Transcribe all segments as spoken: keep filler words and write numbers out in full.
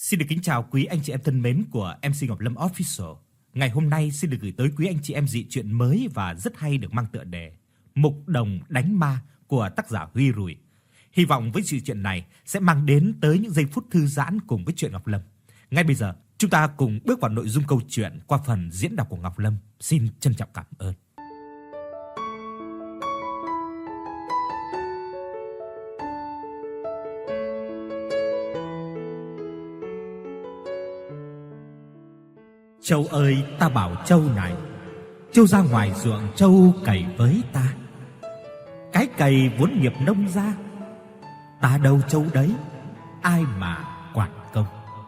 Xin được kính chào quý anh chị em thân mến của em xê Ngọc Lâm Official. Ngày hôm nay xin được gửi tới quý anh chị em dị truyện mới và rất hay được mang tựa đề Mục Đồng Đánh Ma của tác giả Huy Rùi. Hy vọng với dị truyện này sẽ mang đến tới những giây phút thư giãn cùng với truyện Ngọc Lâm. Ngay bây giờ, chúng ta cùng bước vào nội dung câu chuyện qua phần diễn đọc của Ngọc Lâm. Xin trân trọng cảm ơn. Châu ơi, ta bảo Châu này, Châu ra ngoài ruộng Châu cày với ta. Cái cày vốn nghiệp nông gia, ta đâu Châu đấy, ai mà quản công.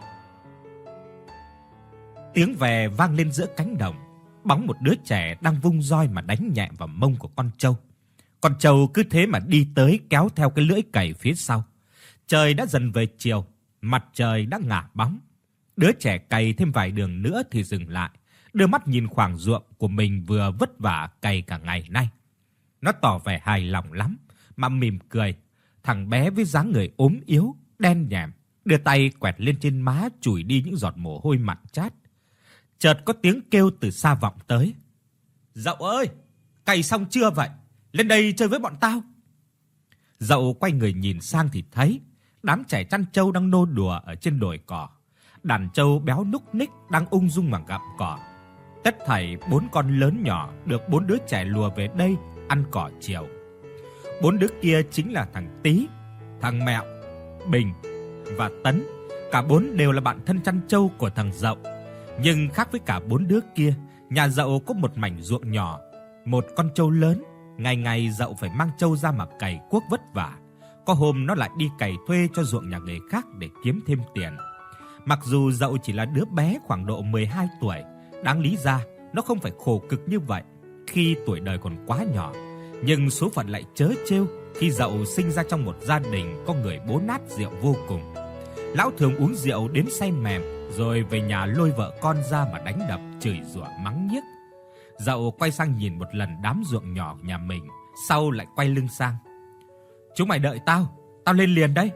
Tiếng về vang lên giữa cánh đồng, bóng một đứa trẻ đang vung roi mà đánh nhẹ vào mông của con trâu. Con trâu cứ thế mà đi tới kéo theo cái lưỡi cày phía sau. Trời đã dần về chiều, mặt trời đã ngả bóng. Đứa trẻ cày thêm vài đường nữa thì dừng lại, đưa mắt nhìn khoảng ruộng của mình vừa vất vả cày cả ngày nay. Nó tỏ vẻ hài lòng lắm, mà mỉm cười. Thằng bé với dáng người ốm yếu, đen nhẻm, đưa tay quẹt lên trên má chùi đi những giọt mồ hôi mặn chát. Chợt có tiếng kêu từ xa vọng tới. Dậu ơi, cày xong chưa vậy? Lên đây chơi với bọn tao. Dậu quay người nhìn sang thì thấy đám trẻ chăn trâu đang nô đùa ở trên đồi cỏ. Đàn trâu béo núc ních đang ung dung mà gặm cỏ. Tất thảy bốn con lớn nhỏ được bốn đứa trẻ lùa về đây ăn cỏ chiều. Bốn đứa kia chính là thằng Tí, thằng Mẹo, Bình và Tấn. Cả bốn đều là bạn thân chăn trâu của thằng Dậu. Nhưng khác với cả bốn đứa kia, nhà Dậu có một mảnh ruộng nhỏ, một con trâu lớn. Ngày ngày Dậu phải mang trâu ra mà cày cuốc vất vả. Có hôm nó lại đi cày thuê cho ruộng nhà người khác để kiếm thêm tiền. Mặc dù Dậu chỉ là đứa bé khoảng độ mười hai tuổi, đáng lý ra nó không phải khổ cực như vậy khi tuổi đời còn quá nhỏ. Nhưng số phận lại trớ trêu khi Dậu sinh ra trong một gia đình có người bố nát rượu vô cùng. Lão thường uống rượu đến say mềm, rồi về nhà lôi vợ con ra mà đánh đập, chửi rủa mắng nhiếc. Dậu quay sang nhìn một lần đám ruộng nhỏ nhà mình, sau lại quay lưng sang. Chúng mày đợi tao, tao lên liền đây.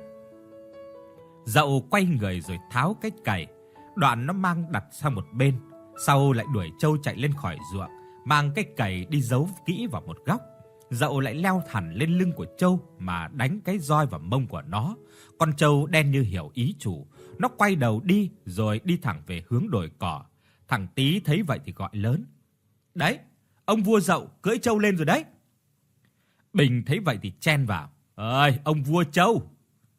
Dậu quay người rồi tháo cái cày, đoạn nó mang đặt sang một bên, sau lại đuổi trâu chạy lên khỏi ruộng, mang cái cày đi giấu kỹ vào một góc. Dậu lại leo hẳn lên lưng của trâu mà đánh cái roi vào mông của nó. Con trâu đen như hiểu ý chủ, nó quay đầu đi rồi đi thẳng về hướng đồi cỏ. Thằng Tí thấy vậy thì gọi lớn: "Đấy, ông vua Dậu cưỡi trâu lên rồi đấy." Bình thấy vậy thì chen vào: "Ơi, ông vua trâu."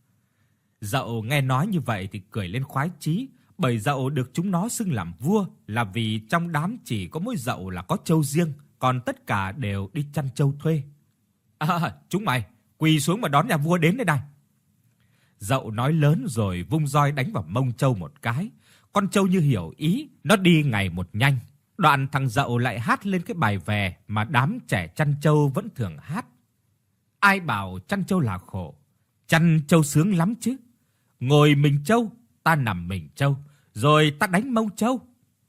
Dậu nghe nói như vậy thì cười lên khoái chí, bởi Dậu được chúng nó xưng làm vua là vì trong đám chỉ có mỗi Dậu là có trâu riêng, còn tất cả đều đi chăn trâu thuê. "À, chúng mày quỳ xuống mà đón nhà vua đến đây này." Dậu nói lớn rồi vung roi đánh vào mông trâu một cái. Con trâu như hiểu ý, nó đi ngày một nhanh. Đoạn thằng Dậu lại hát lên cái bài về mà đám trẻ chăn trâu vẫn thường hát: "Ai bảo chăn trâu là khổ, chăn trâu sướng lắm chứ. Ngồi mình trâu, ta nằm mình trâu, rồi ta đánh mông trâu."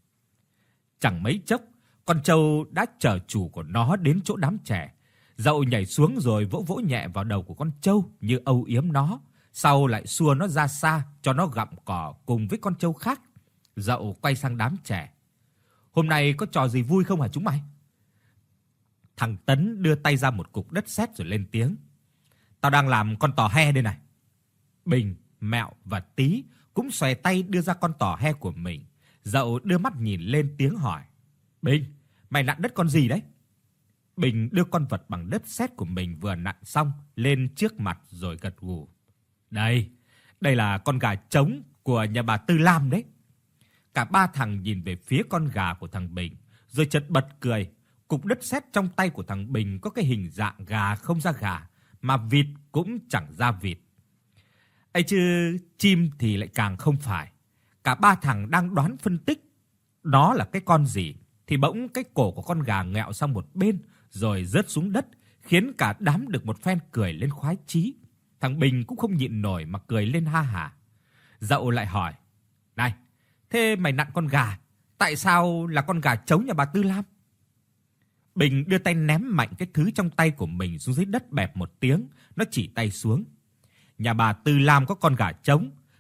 Chẳng mấy chốc, con trâu đã chở chủ của nó đến chỗ đám trẻ. Dậu nhảy xuống rồi vỗ vỗ nhẹ vào đầu của con trâu như âu yếm nó, sau lại xua nó ra xa cho nó gặm cỏ cùng với con trâu khác. Dậu quay sang đám trẻ: "Hôm nay có trò gì vui không hả chúng mày?" Thằng Tấn đưa tay ra một cục đất sét rồi lên tiếng: "Tao đang làm con tò he đây này." Bình, Mẹo và Tí cũng xòe tay đưa ra con tò he của mình. Dậu đưa mắt nhìn lên tiếng hỏi: "Bình, mày nặn đất con gì đấy?" Bình đưa con vật bằng đất sét của mình vừa nặn xong lên trước mặt rồi gật gù: "Đây, đây là con gà trống của nhà bà Tư Lam đấy." Cả ba thằng nhìn về phía con gà của thằng Bình, rồi chợt bật cười. Cục đất sét trong tay của thằng Bình có cái hình dạng gà không ra gà, mà vịt cũng chẳng ra vịt. Ấy chứ chim thì lại càng không phải. Cả ba thằng đang đoán phân tích nó là cái con gì, thì bỗng cái cổ của con gà ngẹo sang một bên rồi rớt xuống đất, khiến cả đám được một phen cười lên khoái chí. Thằng Bình cũng không nhịn nổi mà cười lên ha hả. Dậu lại hỏi: "Này, thế mày nặn con gà, tại sao là con gà trống nhà bà Tư Lam?" Bình đưa tay ném mạnh cái thứ trong tay của mình xuống dưới đất bẹp một tiếng, nó chỉ tay xuống. "Nhà bà Tư Lam có con gà trống,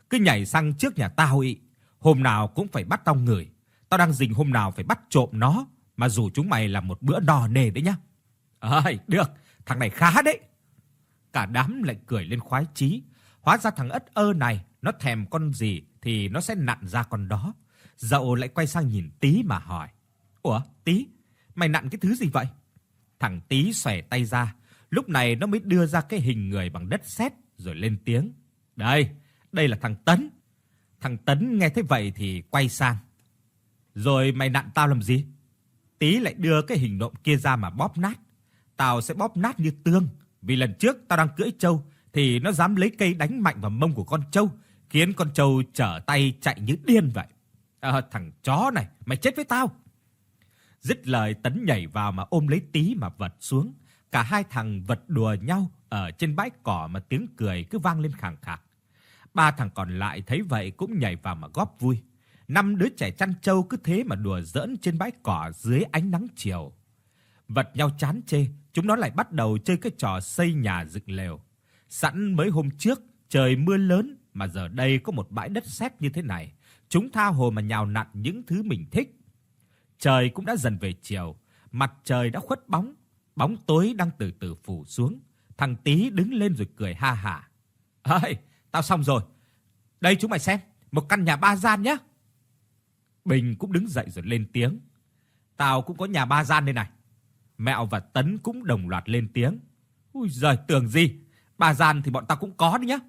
cứ nhảy sang trước nhà tao ị. Hôm nào cũng phải bắt tao ngửi. Tao đang rình hôm nào phải bắt trộm nó, mà rủ chúng mày làm một bữa no nê đấy nhá. Ơi, được, thằng này khá đấy. Cả đám lại cười lên khoái chí. Hóa ra thằng ất ơ này nó thèm con gì thì nó sẽ nặn ra con đó. Dậu lại quay sang nhìn Tí mà hỏi: "Ủa, Tí, mày nặn cái thứ gì vậy?" Thằng Tí xòe tay ra, lúc này nó mới đưa ra cái hình người bằng đất sét rồi lên tiếng: "Đây, đây là thằng Tấn." Thằng Tấn nghe thấy vậy thì quay sang: "Rồi mày nặn tao làm gì?" Tí lại đưa cái hình nộm kia ra mà bóp nát. "Tao sẽ bóp nát như tương, vì lần trước tao đang cưỡi trâu thì nó dám lấy cây đánh mạnh vào mông của con trâu, khiến con trâu trở tay chạy như điên vậy. À, thằng chó này, mày chết với tao." Dứt lời, Tấn nhảy vào mà ôm lấy Tí mà vật xuống. Cả hai thằng vật đùa nhau ở trên bãi cỏ mà tiếng cười cứ vang lên khàn khạc. Ba thằng còn lại thấy vậy cũng nhảy vào mà góp vui. Năm đứa trẻ chăn trâu cứ thế mà đùa giỡn trên bãi cỏ dưới ánh nắng chiều. Vật nhau chán chê, chúng nó lại bắt đầu chơi cái trò xây nhà dựng lều. Sẵn mới hôm trước trời mưa lớn mà giờ đây có một bãi đất sét như thế này, chúng tha hồ mà nhào nặn những thứ mình thích. Trời cũng đã dần về chiều, mặt trời đã khuất bóng, bóng tối đang từ từ phủ xuống. Thằng Tí đứng lên rồi cười ha hả: "Ơi, tao xong rồi. Đây chúng mày xem, một căn nhà ba gian nhá." Bình cũng đứng dậy rồi lên tiếng: "Tao cũng có nhà ba gian đây này." Mẹo và Tấn cũng đồng loạt lên tiếng: "Ui giời, tưởng gì, ba gian thì bọn tao cũng có đấy nhá."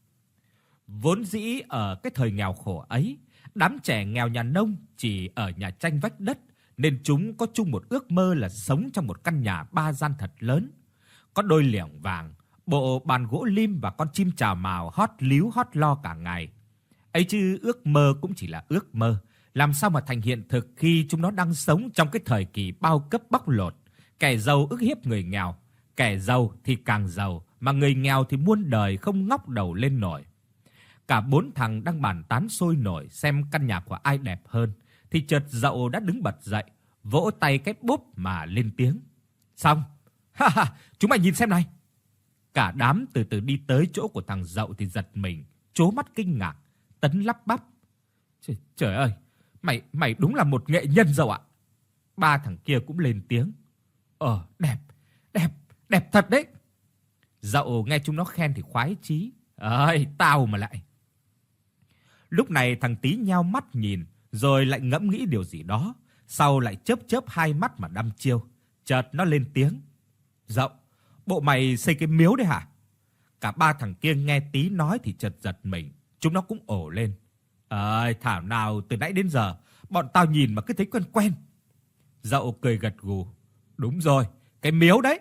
Vốn dĩ ở cái thời nghèo khổ ấy, đám trẻ nghèo nhà nông chỉ ở nhà tranh vách đất, nên chúng có chung một ước mơ là sống trong một căn nhà ba gian thật lớn. Có đôi liẻng vàng, bộ bàn gỗ lim và con chim chào mào hót líu hót lo cả ngày. Ấy chứ ước mơ cũng chỉ là ước mơ, làm sao mà thành hiện thực khi chúng nó đang sống trong cái thời kỳ bao cấp bóc lột. Kẻ giàu ức hiếp người nghèo, kẻ giàu thì càng giàu, mà người nghèo thì muôn đời không ngóc đầu lên nổi. Cả bốn thằng đang bàn tán sôi nổi xem căn nhà của ai đẹp hơn, thì chợt Dậu đã đứng bật dậy, vỗ tay cái bốp mà lên tiếng: "Xong! Ha ha, chúng mày nhìn xem này." Cả đám từ từ đi tới chỗ của thằng Dậu thì giật mình, trố mắt kinh ngạc. Tấn lắp bắp: "Trời, trời ơi, mày mày đúng là một nghệ nhân Dậu ạ." Ba thằng kia cũng lên tiếng: "Ờ, đẹp, đẹp, đẹp thật đấy." Dậu nghe chúng nó khen thì khoái chí: "Ơi, tao mà lại." Lúc này thằng Tí nheo mắt nhìn, rồi lại ngẫm nghĩ điều gì đó, sau lại chớp chớp hai mắt mà đăm chiêu. Chợt nó lên tiếng: "Dậu, bộ mày xây cái miếu đấy hả?" Cả ba thằng kia nghe Tí nói thì chợt giật mình, chúng nó cũng ồ lên: "Ơi, thảo nào từ nãy đến giờ bọn tao nhìn mà cứ thấy quen quen." Dậu cười gật gù: "Đúng rồi, cái miếu đấy."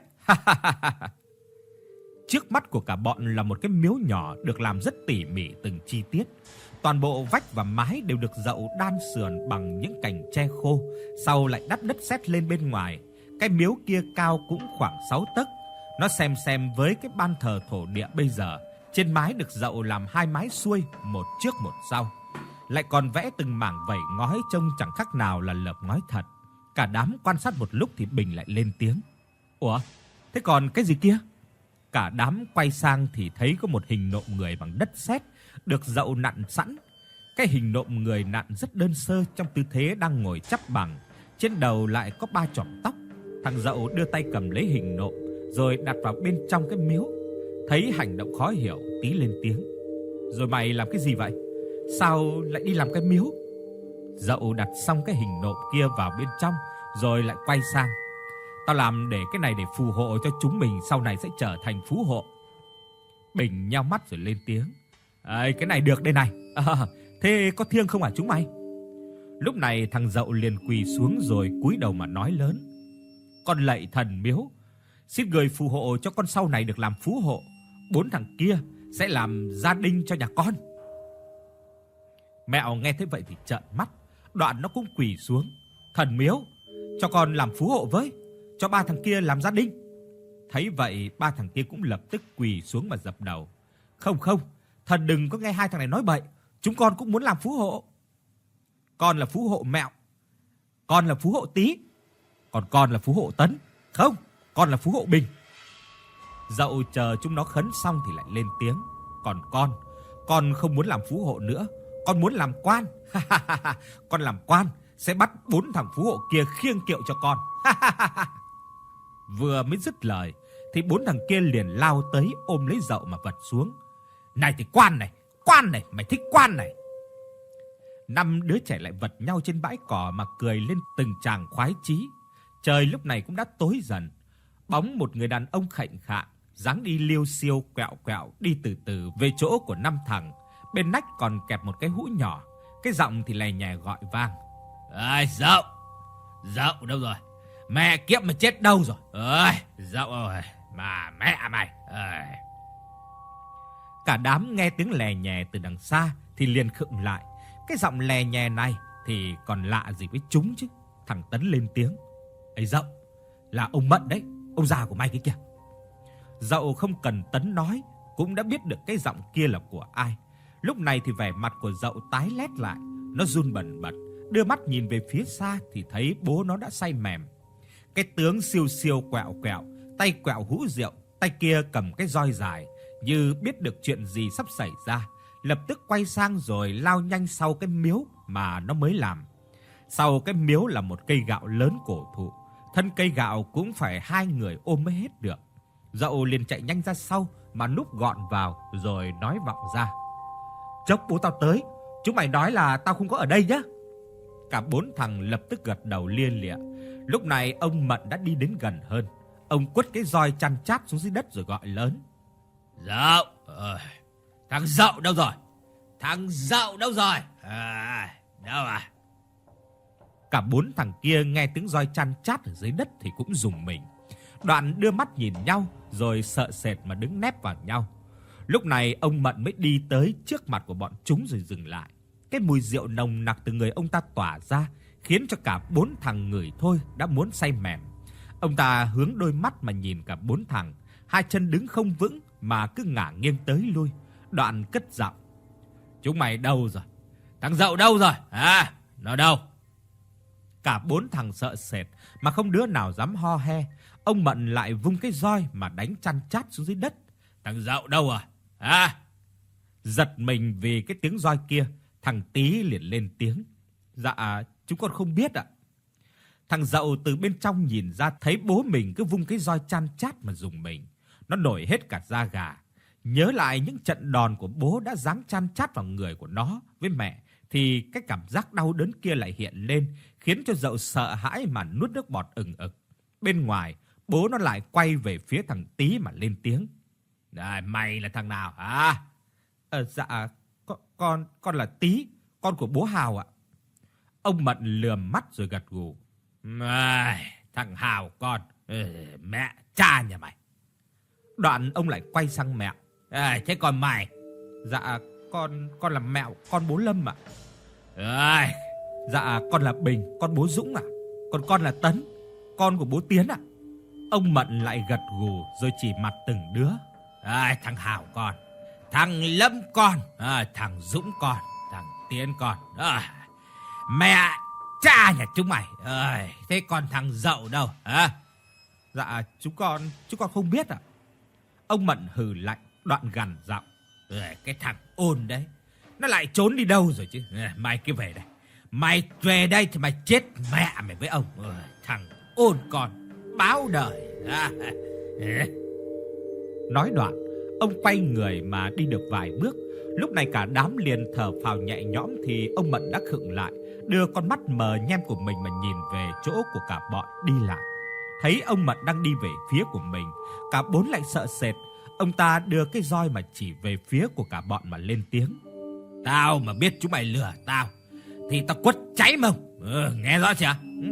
Trước mắt của cả bọn là một cái miếu nhỏ được làm rất tỉ mỉ từng chi tiết. Toàn bộ vách và mái đều được Dậu đan sườn bằng những cành tre khô, sau lại đắp đất sét lên bên ngoài. Cái miếu kia cao cũng khoảng sáu tấc. Nó xem xem với cái ban thờ thổ địa bây giờ, trên mái được Dậu làm hai mái xuôi, một trước một sau. Lại còn vẽ từng mảng vảy ngói trông chẳng khác nào là lợp ngói thật. Cả đám quan sát một lúc thì Bình lại lên tiếng: "Ủa, thế còn cái gì kia?" Cả đám quay sang thì thấy có một hình nộm người bằng đất sét được Dậu nặn sẵn. Cái hình nộm người nặn rất đơn sơ trong tư thế đang ngồi chắp bằng, trên đầu lại có ba chòm tóc. Thằng Dậu đưa tay cầm lấy hình nộm rồi đặt vào bên trong cái miếu. Thấy hành động khó hiểu, Tí lên tiếng: "Rồi mày làm cái gì vậy? Sao lại đi làm cái miếu?" Dậu đặt xong cái hình nộm kia vào bên trong rồi lại quay sang: "Tao làm để cái này để phù hộ cho chúng mình sau này sẽ trở thành phú hộ." Bình nheo mắt rồi lên tiếng: "Ơi, cái này được đây này. À, thế có thiêng không hả chúng mày?" Lúc này thằng Dậu liền quỳ xuống rồi cúi đầu mà nói lớn: "Con lạy thần miếu, xin người phù hộ cho con sau này được làm phú hộ. Bốn thằng kia sẽ làm gia đình cho nhà con." Mẹo nghe thấy vậy thì trợn mắt, đoạn nó cũng quỳ xuống: "Thần miếu, cho con làm phú hộ với, cho ba thằng kia làm gia đình." Thấy vậy, ba thằng kia cũng lập tức quỳ xuống mà dập đầu: "Không không, thần đừng có nghe hai thằng này nói bậy, chúng con cũng muốn làm phú hộ." "Con là phú hộ Mẹo." "Con là phú hộ Tí." "Còn con là phú hộ Tấn." "Không, con là phú hộ Bình." Dậu chờ chúng nó khấn xong thì lại lên tiếng: "Còn con, Con không muốn làm phú hộ nữa, con muốn làm quan. Con làm quan sẽ bắt bốn thằng phú hộ kia khiêng kiệu cho con. Vừa mới dứt lời thì bốn thằng kia liền lao tới ôm lấy Dậu mà vật xuống. Này thì quan này, quan này, mày thích quan này. Năm đứa trẻ lại vật nhau trên bãi cỏ mà cười lên từng tràng khoái chí. Trời lúc này cũng đã tối dần. Bóng một người đàn ông khệnh khạng, dáng đi liêu xiêu quẹo quẹo đi từ từ về chỗ của năm thằng. Bên nách còn kẹp một cái hũ nhỏ, cái giọng thì lè nhè gọi vang. Ơi Dậu, Dậu đâu rồi? Mẹ kiếp mà chết đâu rồi? Ơi, Dậu ơi, mà mẹ mày. Ơi. Cả đám nghe tiếng lè nhè từ đằng xa thì liền khựng lại. Cái giọng lè nhè này thì còn lạ gì với chúng chứ. Thằng Tấn lên tiếng. Ấy Dậu, là ông Mận đấy, ông già của mày kia kìa. Dậu không cần Tấn nói cũng đã biết được cái giọng kia là của ai. Lúc này thì vẻ mặt của Dậu tái lét lại, nó run bần bật, đưa mắt nhìn về phía xa thì thấy bố nó đã say mềm. Cái tướng siêu siêu quẹo quẹo, tay quẹo hũ rượu, tay kia cầm cái roi dài, như biết được chuyện gì sắp xảy ra, lập tức quay sang rồi lao nhanh sau cái miếu mà nó mới làm. Sau cái miếu là một cây gạo lớn cổ thụ, thân cây gạo cũng phải hai người ôm mới hết được. Dậu liền chạy nhanh ra sau mà núp gọn vào rồi nói vọng ra. Chốc bố tao tới, chúng mày nói là tao không có ở đây nhá. Cả bốn thằng lập tức gật đầu lia lịa. Lúc này ông Mận đã đi đến gần hơn. Ông quất cái roi chăn chát xuống dưới đất rồi gọi lớn. Dậu, ơi, thằng Dậu đâu rồi? Thằng Dậu đâu rồi? À, đâu à? Cả bốn thằng kia nghe tiếng roi chăn chát ở dưới đất thì cũng rùng mình. Đoạn đưa mắt nhìn nhau rồi sợ sệt mà đứng nép vào nhau. Lúc này ông Mận mới đi tới trước mặt của bọn chúng rồi dừng lại. Cái mùi rượu nồng nặc từ người ông ta tỏa ra khiến cho cả bốn thằng ngửi thôi đã muốn say mềm. Ông ta hướng đôi mắt mà nhìn cả bốn thằng, hai chân đứng không vững mà cứ ngả nghiêng tới lui. Đoạn cất giọng. Chúng mày đâu rồi? Thằng Dậu đâu rồi? À, nó đâu? Cả bốn thằng sợ sệt mà không đứa nào dám ho he. Ông Mận lại vung cái roi mà đánh chăn chát xuống dưới đất. Thằng Dậu đâu à? À! Giật mình vì cái tiếng roi kia, thằng Tí liền lên tiếng. Dạ, chúng con không biết ạ. Thằng Dậu từ bên trong nhìn ra thấy bố mình cứ vung cái roi chăn chát mà rùng mình. Nó nổi hết cả da gà. Nhớ lại những trận đòn của bố đã giáng chăn chát vào người của nó với mẹ, thì cái cảm giác đau đớn kia lại hiện lên, khiến cho Dậu sợ hãi mà nuốt nước bọt ừng ực. Bên ngoài, bố nó lại quay về phía thằng Tí mà lên tiếng. Này, mày là thằng nào hả? Ờ, dạ, con, con, con là Tí, con của bố Hào ạ. Ông Mận lườm mắt rồi gật gù. À, thằng Hào con, ừ, mẹ, cha nhà mày. Đoạn ông lại quay sang mẹ. À, thế còn mày? Dạ, con, con là Mẹo, con bố Lâm ạ. À, dạ, con là Bình, con bố Dũng ạ. Còn con là Tấn, con của bố Tiến ạ. Ông Mận lại gật gù rồi chỉ mặt từng đứa. À, thằng Hào con, thằng Lâm con, à, thằng Dũng con, thằng Tiến con. À, mẹ, cha nhà chúng mày. À, thế còn thằng Dậu đâu? À? Dạ, chúng con, chúng con không biết ạ. Ông Mận hừ lạnh, đoạn gằn giọng. À, cái thằng ôn đấy, nó lại trốn đi đâu rồi chứ? À, mày cứ về đây. Mày về đây thì mày chết mẹ mày với ông. À, thằng ôn con, báo đời. À, à. Nói đoạn, ông quay người mà đi được vài bước. Lúc này cả đám liền thở phào nhẹ nhõm thì ông Mận đã khựng lại, đưa con mắt mờ nhem của mình mà nhìn về chỗ của cả bọn đi lại. Thấy ông Mận đang đi về phía của mình, cả bốn lại sợ sệt. Ông ta đưa cái roi mà chỉ về phía của cả bọn mà lên tiếng. Tao mà biết chúng mày lừa tao thì tao quất cháy mông. Ừ, nghe rõ chưa? Ừ.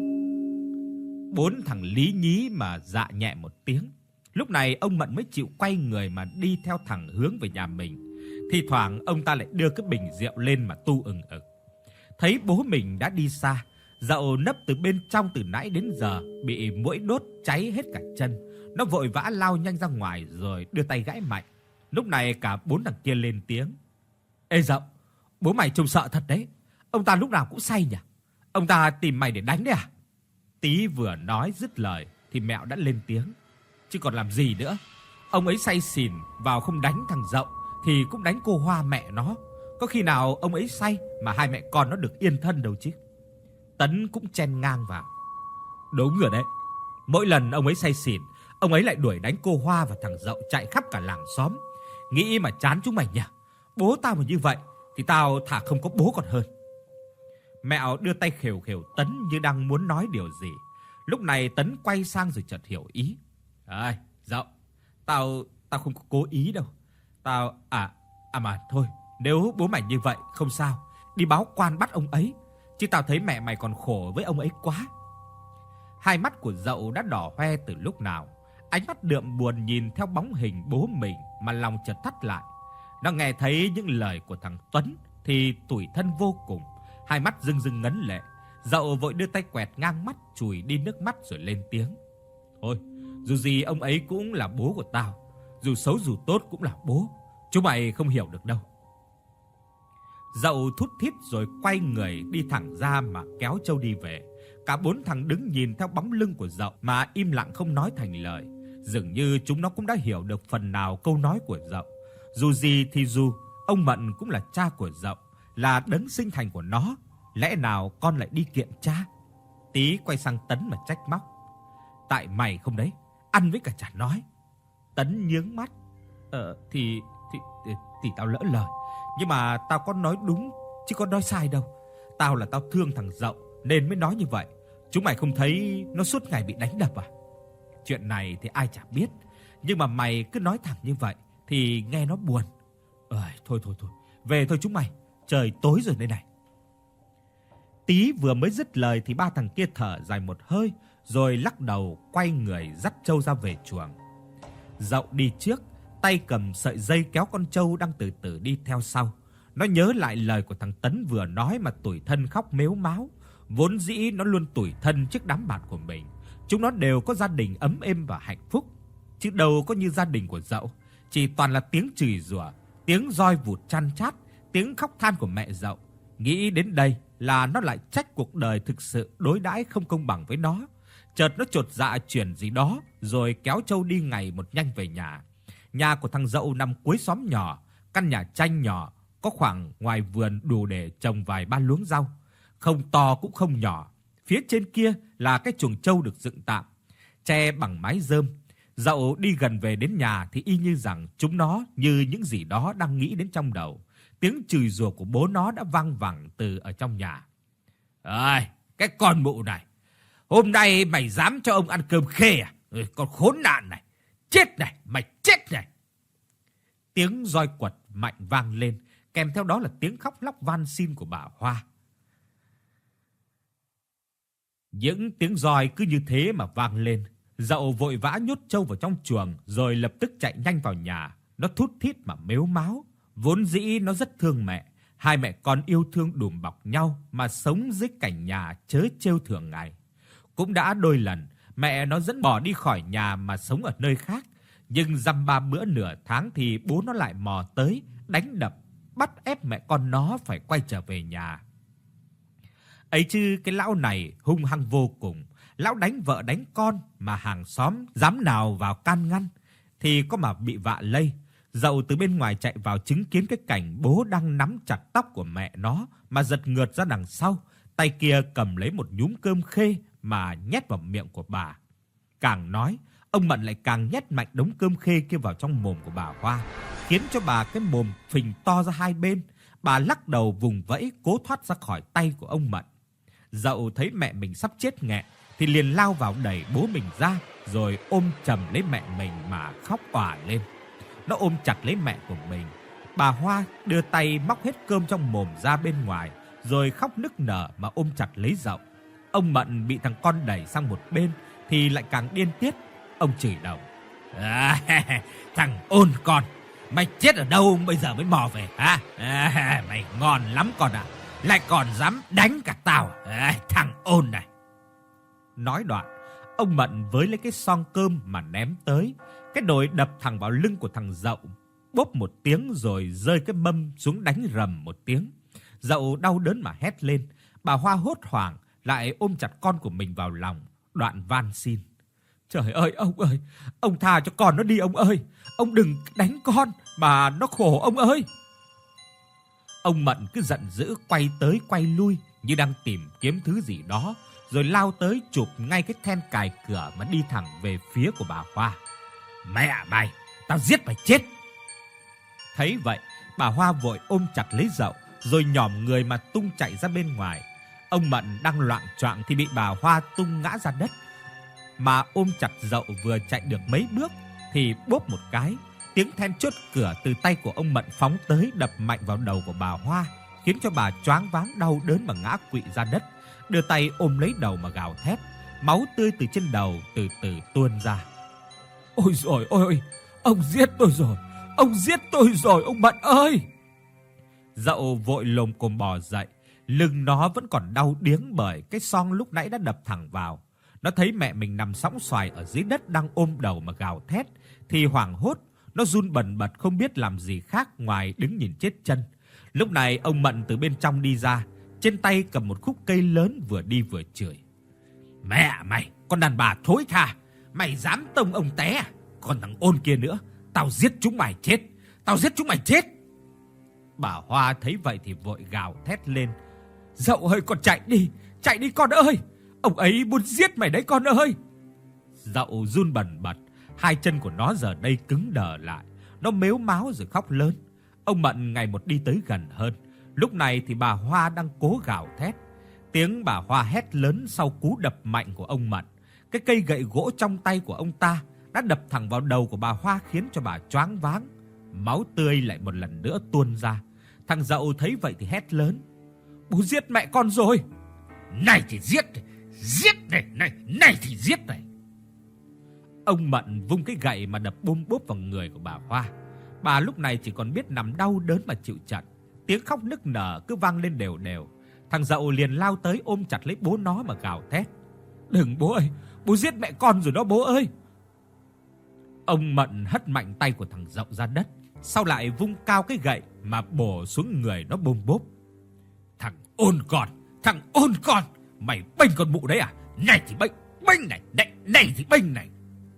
Bốn thằng lý nhí mà dạ nhẹ một tiếng. Lúc này ông Mận mới chịu quay người mà đi theo thẳng hướng về nhà mình. Thì thoảng ông ta lại đưa cái bình rượu lên mà tu ừng ực. Thấy bố mình đã đi xa, Dậu nấp từ bên trong từ nãy đến giờ bị muỗi đốt cháy hết cả chân. Nó vội vã lao nhanh ra ngoài rồi đưa tay gãi mạnh. Lúc này cả bốn thằng kia lên tiếng. Ê Dậu, bố mày trông sợ thật đấy. Ông ta lúc nào cũng say nhỉ? Ông ta tìm mày để đánh đấy à? Tí vừa nói dứt lời thì Mẹo đã lên tiếng. Chứ còn làm gì nữa. Ông ấy say xỉn vào không đánh thằng Dậu thì cũng đánh cô Hoa mẹ nó. Có khi nào ông ấy say mà hai mẹ con nó được yên thân đâu chứ. Tấn cũng chen ngang vào. Đúng rồi đấy. Mỗi lần ông ấy say xỉn, ông ấy lại đuổi đánh cô Hoa và thằng Dậu chạy khắp cả làng xóm. Nghĩ mà chán chúng mày nhỉ. Bố tao mà như vậy thì tao thà không có bố còn hơn. Mẹo đưa tay khều khều Tấn như đang muốn nói điều gì. Lúc này Tấn quay sang rồi chợt hiểu ý. "Ơi, Dậu, tao tao không có cố ý đâu. Tao à à mà thôi, nếu bố mày như vậy không sao, đi báo quan bắt ông ấy, chứ tao thấy mẹ mày còn khổ với ông ấy quá." Hai mắt của Dậu đã đỏ hoe từ lúc nào, ánh mắt đượm buồn nhìn theo bóng hình bố mình mà lòng chợt thắt lại. Nó nghe thấy những lời của thằng Tuấn thì tủi thân vô cùng, hai mắt rưng rưng ngấn lệ. Dậu vội đưa tay quẹt ngang mắt chùi đi nước mắt rồi lên tiếng. "Thôi, dù gì ông ấy cũng là bố của tao, dù xấu dù tốt cũng là bố, chúng mày không hiểu được đâu." Dậu thút thít rồi quay người đi thẳng ra mà kéo Châu đi về. Cả bốn thằng đứng nhìn theo bóng lưng của Dậu mà im lặng không nói thành lời. Dường như chúng nó cũng đã hiểu được phần nào câu nói của Dậu. Dù gì thì dù, ông Mận cũng là cha của Dậu, là đấng sinh thành của nó, lẽ nào con lại đi kiện cha? Tí quay sang Tấn mà trách móc. "Tại mày không đấy, ăn với cả chả nói." Tấn nhướng mắt. "Ờ thì thì thì, thì tao lỡ lời, nhưng mà tao có nói đúng chứ có nói sai đâu. Tao là tao thương thằng Dậu nên mới nói như vậy. Chúng mày không thấy nó suốt ngày bị đánh đập à? Chuyện này thì ai chả biết, nhưng mà mày cứ nói thẳng như vậy thì nghe nó buồn. Ơi, thôi thôi thôi, về thôi chúng mày, trời tối rồi đây này." Tí vừa mới dứt lời thì ba thằng kia thở dài một hơi, rồi lắc đầu quay người dắt Châu ra về chuồng. Dậu đi trước, tay cầm sợi dây kéo con trâu đang từ từ đi theo sau. Nó nhớ lại lời của thằng Tấn vừa nói mà tủi thân khóc mếu máo. Vốn dĩ nó luôn tủi thân trước đám bạn của mình. Chúng nó đều có gia đình ấm êm và hạnh phúc, chứ đâu có như gia đình của Dậu, chỉ toàn là tiếng chửi rủa, tiếng roi vụt chăn chát, tiếng khóc than của mẹ Dậu. Nghĩ đến đây là nó lại trách cuộc đời thực sự đối đãi không công bằng với nó. Chợt nó chột dạ chuyển gì đó rồi kéo Châu đi ngày một nhanh về nhà. Nhà của thằng Dậu nằm cuối xóm nhỏ, căn nhà tranh nhỏ, có khoảng ngoài vườn đủ để trồng vài ba luống rau. Không to cũng không nhỏ. Phía trên kia là cái chuồng trâu được dựng tạm, che bằng mái rơm. Dậu đi gần về đến nhà thì y như rằng chúng nó như những gì đó đang nghĩ đến trong đầu. Tiếng chửi rủa của bố nó đã vang vẳng từ ở trong nhà. "Ơi, cái con mụ này, hôm nay mày dám cho ông ăn cơm khê à? Ừ, con khốn nạn này, chết này, mày chết này." Tiếng roi quật mạnh vang lên, kèm theo đó là tiếng khóc lóc van xin của bà Hoa. Những tiếng roi cứ như thế mà vang lên. Dậu vội vã nhốt Châu vào trong chuồng rồi lập tức chạy nhanh vào nhà. Nó thút thít mà mếu máo. Vốn dĩ nó rất thương mẹ, hai mẹ con yêu thương đùm bọc nhau mà sống dưới cảnh nhà trớ trêu thường ngày. Cũng đã đôi lần mẹ nó dẫn bỏ đi khỏi nhà mà sống ở nơi khác, nhưng dăm ba bữa nửa tháng thì bố nó lại mò tới đánh đập, bắt ép mẹ con nó phải quay trở về nhà. Ấy chứ cái lão này hung hăng vô cùng, lão đánh vợ đánh con mà hàng xóm dám nào vào can ngăn thì có mà bị vạ lây. Dậu từ bên ngoài chạy vào chứng kiến cái cảnh bố đang nắm chặt tóc của mẹ nó mà giật ngược ra đằng sau, tay kia cầm lấy một nhúm cơm khê mà nhét vào miệng của bà. Càng nói, ông Mận lại càng nhét mạnh đống cơm khê kia vào trong mồm của bà Hoa, khiến cho bà cái mồm phình to ra hai bên. Bà lắc đầu vùng vẫy cố thoát ra khỏi tay của ông Mận. Dậu thấy mẹ mình sắp chết nghẹn thì liền lao vào đẩy bố mình ra rồi ôm chầm lấy mẹ mình mà khóc òa lên. Nó ôm chặt lấy mẹ của mình. Bà Hoa đưa tay móc hết cơm trong mồm ra bên ngoài rồi khóc nức nở mà ôm chặt lấy Dậu. Ông Mận bị thằng con đẩy sang một bên thì lại càng điên tiết. Ông chửi đồng. À, thằng ôn con, mày chết ở đâu bây giờ mới mò về hả? À, mày ngon lắm con ạ. À. Lại còn dám đánh cả tao. À, thằng ôn này. Nói đoạn, ông Mận với lấy cái xoong cơm mà ném tới. Cái nồi đập thẳng vào lưng của thằng Dậu. Bốp một tiếng rồi rơi cái mâm xuống đánh rầm một tiếng. Dậu đau đớn mà hét lên. Bà Hoa hốt hoảng lại ôm chặt con của mình vào lòng, đoạn van xin. Trời ơi, ông ơi, ông tha cho con nó đi ông ơi. Ông đừng đánh con mà nó khổ ông ơi. Ông Mận cứ giận dữ quay tới quay lui như đang tìm kiếm thứ gì đó, rồi lao tới chụp ngay cái then cài cửa mà đi thẳng về phía của bà Hoa. Mẹ mày, tao giết mày chết. Thấy vậy, bà Hoa vội ôm chặt lấy Dậu rồi nhỏm người mà tung chạy ra bên ngoài. Ông Mận đang loạng choạng thì bị bà Hoa tung ngã ra đất. Mà ôm chặt Dậu vừa chạy được mấy bước thì bốp một cái, tiếng then chốt cửa từ tay của ông Mận phóng tới đập mạnh vào đầu của bà Hoa, khiến cho bà choáng váng đau đớn mà ngã quỵ ra đất, đưa tay ôm lấy đầu mà gào thét, máu tươi từ trên đầu từ từ tuôn ra. Ôi giời ơi, ông giết tôi rồi, ông giết tôi rồi ông Mận ơi. Dậu vội lồm cồm bò dậy, lưng nó vẫn còn đau điếng bởi cái xong lúc nãy đã đập thẳng vào. Nó thấy mẹ mình nằm sõng xoài ở dưới đất đang ôm đầu mà gào thét thì hoảng hốt, nó run bần bật không biết làm gì khác ngoài đứng nhìn chết chân. Lúc này ông Mận từ bên trong đi ra, trên tay cầm một khúc cây lớn vừa đi vừa chửi. Mẹ mày, con đàn bà thối tha, mày dám tông ông té à? Còn thằng Ôn kia nữa, tao giết chúng mày chết, tao giết chúng mày chết. Bà Hoa thấy vậy thì vội gào thét lên. Dậu ơi, con chạy đi, chạy đi con ơi, ông ấy muốn giết mày đấy con ơi. Dậu run bần bật, hai chân của nó giờ đây cứng đờ lại, nó mếu máo rồi khóc lớn. Ông Mận ngày một đi tới gần hơn. Lúc này thì bà Hoa đang cố gào thét. Tiếng bà Hoa hét lớn sau cú đập mạnh của ông Mận. Cái cây gậy gỗ trong tay của ông ta đã đập thẳng vào đầu của bà Hoa khiến cho bà choáng váng. Máu tươi lại một lần nữa tuôn ra. Thằng Dậu thấy vậy thì hét lớn. Bố giết mẹ con rồi. Này thì giết, giết này, này, này thì giết này. Ông Mận vung cái gậy mà đập bôm bốp vào người của bà Hoa. Bà lúc này chỉ còn biết nằm đau đớn mà chịu trận. Tiếng khóc nức nở cứ vang lên đều đều. Thằng Dậu liền lao tới ôm chặt lấy bố nó mà gào thét. Đừng bố ơi, bố giết mẹ con rồi đó bố ơi. Ông Mận hất mạnh tay của thằng Dậu ra đất, sau lại vung cao cái gậy mà bổ xuống người nó bôm bốp. Thằng Ôn con, thằng Ôn con, mày bênh con mụ đấy à? Này thì bênh, bênh này, này, này thì bênh này.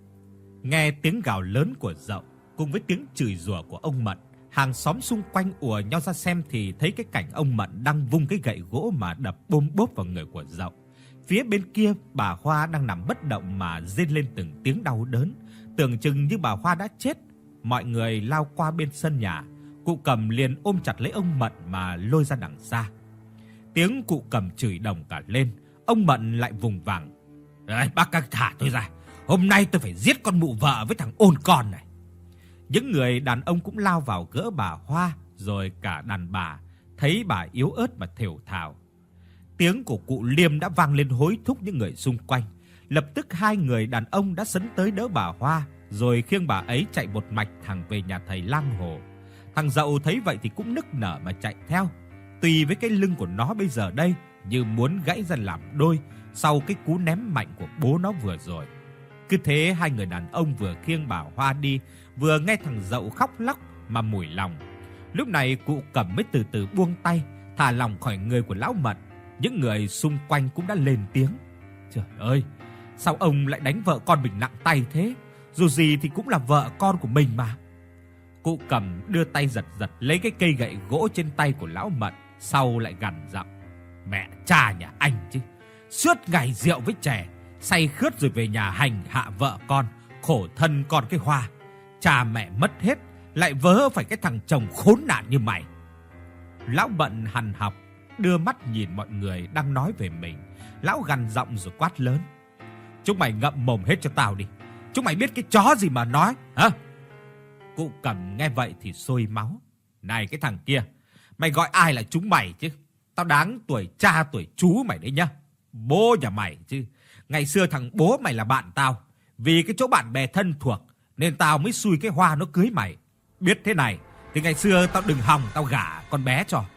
Nghe tiếng gào lớn của Dậu cùng với tiếng chửi rủa của ông Mận, hàng xóm xung quanh ùa nhau ra xem thì thấy cái cảnh ông Mận đang vung cái gậy gỗ mà đập bôm bốp vào người của Dậu. Phía bên kia, bà Hoa đang nằm bất động mà rên lên từng tiếng đau đớn, tưởng chừng như bà Hoa đã chết. Mọi người lao qua bên sân nhà, cụ Cầm liền ôm chặt lấy ông Mận mà lôi ra đằng xa. Tiếng cụ Cầm chửi đồng cả lên, ông Mận lại vùng vằng. Đấy, bác các thả tôi ra, hôm nay tôi phải giết con mụ vợ với thằng Ôn con này. Những người đàn ông cũng lao vào gỡ bà Hoa, rồi cả đàn bà thấy bà yếu ớt mà thều thào. Tiếng của cụ Liêm đã vang lên hối thúc những người xung quanh. Lập tức hai người đàn ông đã sấn tới đỡ bà Hoa, rồi khiêng bà ấy chạy một mạch thẳng về nhà thầy Lang Hồ. Thằng Dậu thấy vậy thì cũng nức nở mà chạy theo. Tùy với cái lưng của nó bây giờ đây như muốn gãy ra làm đôi sau cái cú ném mạnh của bố nó vừa rồi. Cứ thế hai người đàn ông vừa khiêng bà Hoa đi, vừa nghe thằng Dậu khóc lóc mà mủi lòng. Lúc này cụ Cầm mới từ từ buông tay, thả lỏng khỏi người của lão Mận. Những người xung quanh cũng đã lên tiếng. Trời ơi, sao ông lại đánh vợ con mình nặng tay thế? Dù gì thì cũng là vợ con của mình mà. Cụ Cầm đưa tay giật giật lấy cái cây gậy gỗ trên tay của lão Mận, sau lại gằn giọng. Mẹ cha nhà anh chứ, suốt ngày rượu với chè, say khướt rồi về nhà hành hạ vợ con, khổ thân con cái Hoa. Cha mẹ mất hết, lại vớ phải cái thằng chồng khốn nạn như mày. Lão Mận hằn học, đưa mắt nhìn mọi người đang nói về mình. Lão gằn giọng rồi quát lớn. Chúng mày ngậm mồm hết cho tao đi. Chúng mày biết cái chó gì mà nói, hả? Cụ Cầm nghe vậy thì sôi máu. Này cái thằng kia, mày gọi ai là chúng mày chứ? Tao đáng tuổi cha tuổi chú mày đấy nhá. Bố nhà mày chứ. Ngày xưa thằng bố mày là bạn tao. Vì cái chỗ bạn bè thân thuộc nên tao mới xui cái Hoa nó cưới mày. Biết thế này thì ngày xưa tao đừng hòng tao gả con bé cho.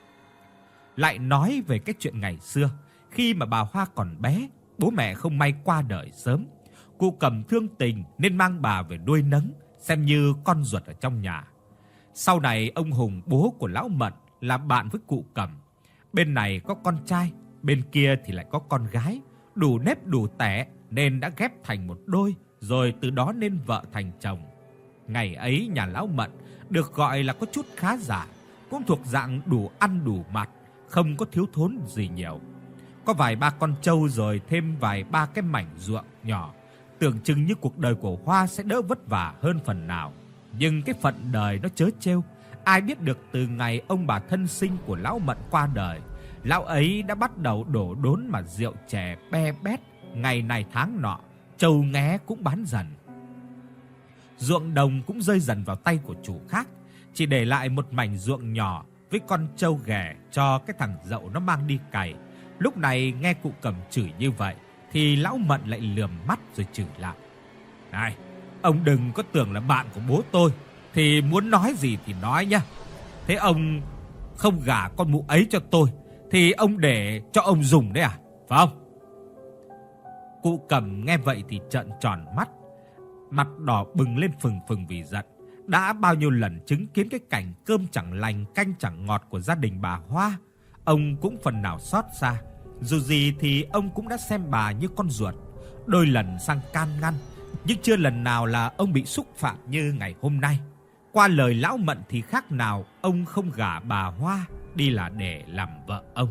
Lại nói về cái chuyện ngày xưa, khi mà bà Hoa còn bé, bố mẹ không may qua đời sớm. Cụ Cầm thương tình nên mang bà về nuôi nấng, xem như con ruột ở trong nhà. Sau này ông Hùng, bố của lão Mận, là bạn với cụ Cầm. Bên này có con trai, bên kia thì lại có con gái, đủ nếp đủ tẻ, nên đã ghép thành một đôi, rồi từ đó nên vợ thành chồng. Ngày ấy nhà lão Mận được gọi là có chút khá giả, cũng thuộc dạng đủ ăn đủ mặc, không có thiếu thốn gì nhiều. Có vài ba con trâu rồi thêm vài ba cái mảnh ruộng nhỏ, tưởng chừng như cuộc đời của Hoa sẽ đỡ vất vả hơn phần nào. Nhưng cái phận đời nó trớ trêu, ai biết được từ ngày ông bà thân sinh của lão Mận qua đời, lão ấy đã bắt đầu đổ đốn mà rượu chè be bét, ngày này tháng nọ, trâu nghé cũng bán dần. Ruộng đồng cũng rơi dần vào tay của chủ khác, chỉ để lại một mảnh ruộng nhỏ với con trâu ghẻ cho cái thằng dậu nó mang đi cày. Lúc này nghe cụ Cẩm chửi như vậy thì lão Mận lại lườm mắt rồi chửi lại: "Này, ông đừng có tưởng là bạn của bố tôi thì muốn nói gì thì nói nhá. Thế ông không gả con mụ ấy cho tôi thì ông để cho ông dùng đấy à, phải không?" Cụ Cẩm nghe vậy thì trợn tròn mắt, mặt đỏ bừng lên phừng phừng vì giận. Đã bao nhiêu lần chứng kiến cái cảnh cơm chẳng lành canh chẳng ngọt của gia đình bà Hoa, ông cũng phần nào xót xa. Dù gì thì ông cũng đã xem bà như con ruột, đôi lần sang can ngăn, nhưng chưa lần nào là ông bị xúc phạm như ngày hôm nay. Qua lời lão Mận thì khác nào ông không gả bà Hoa đi là để làm vợ ông.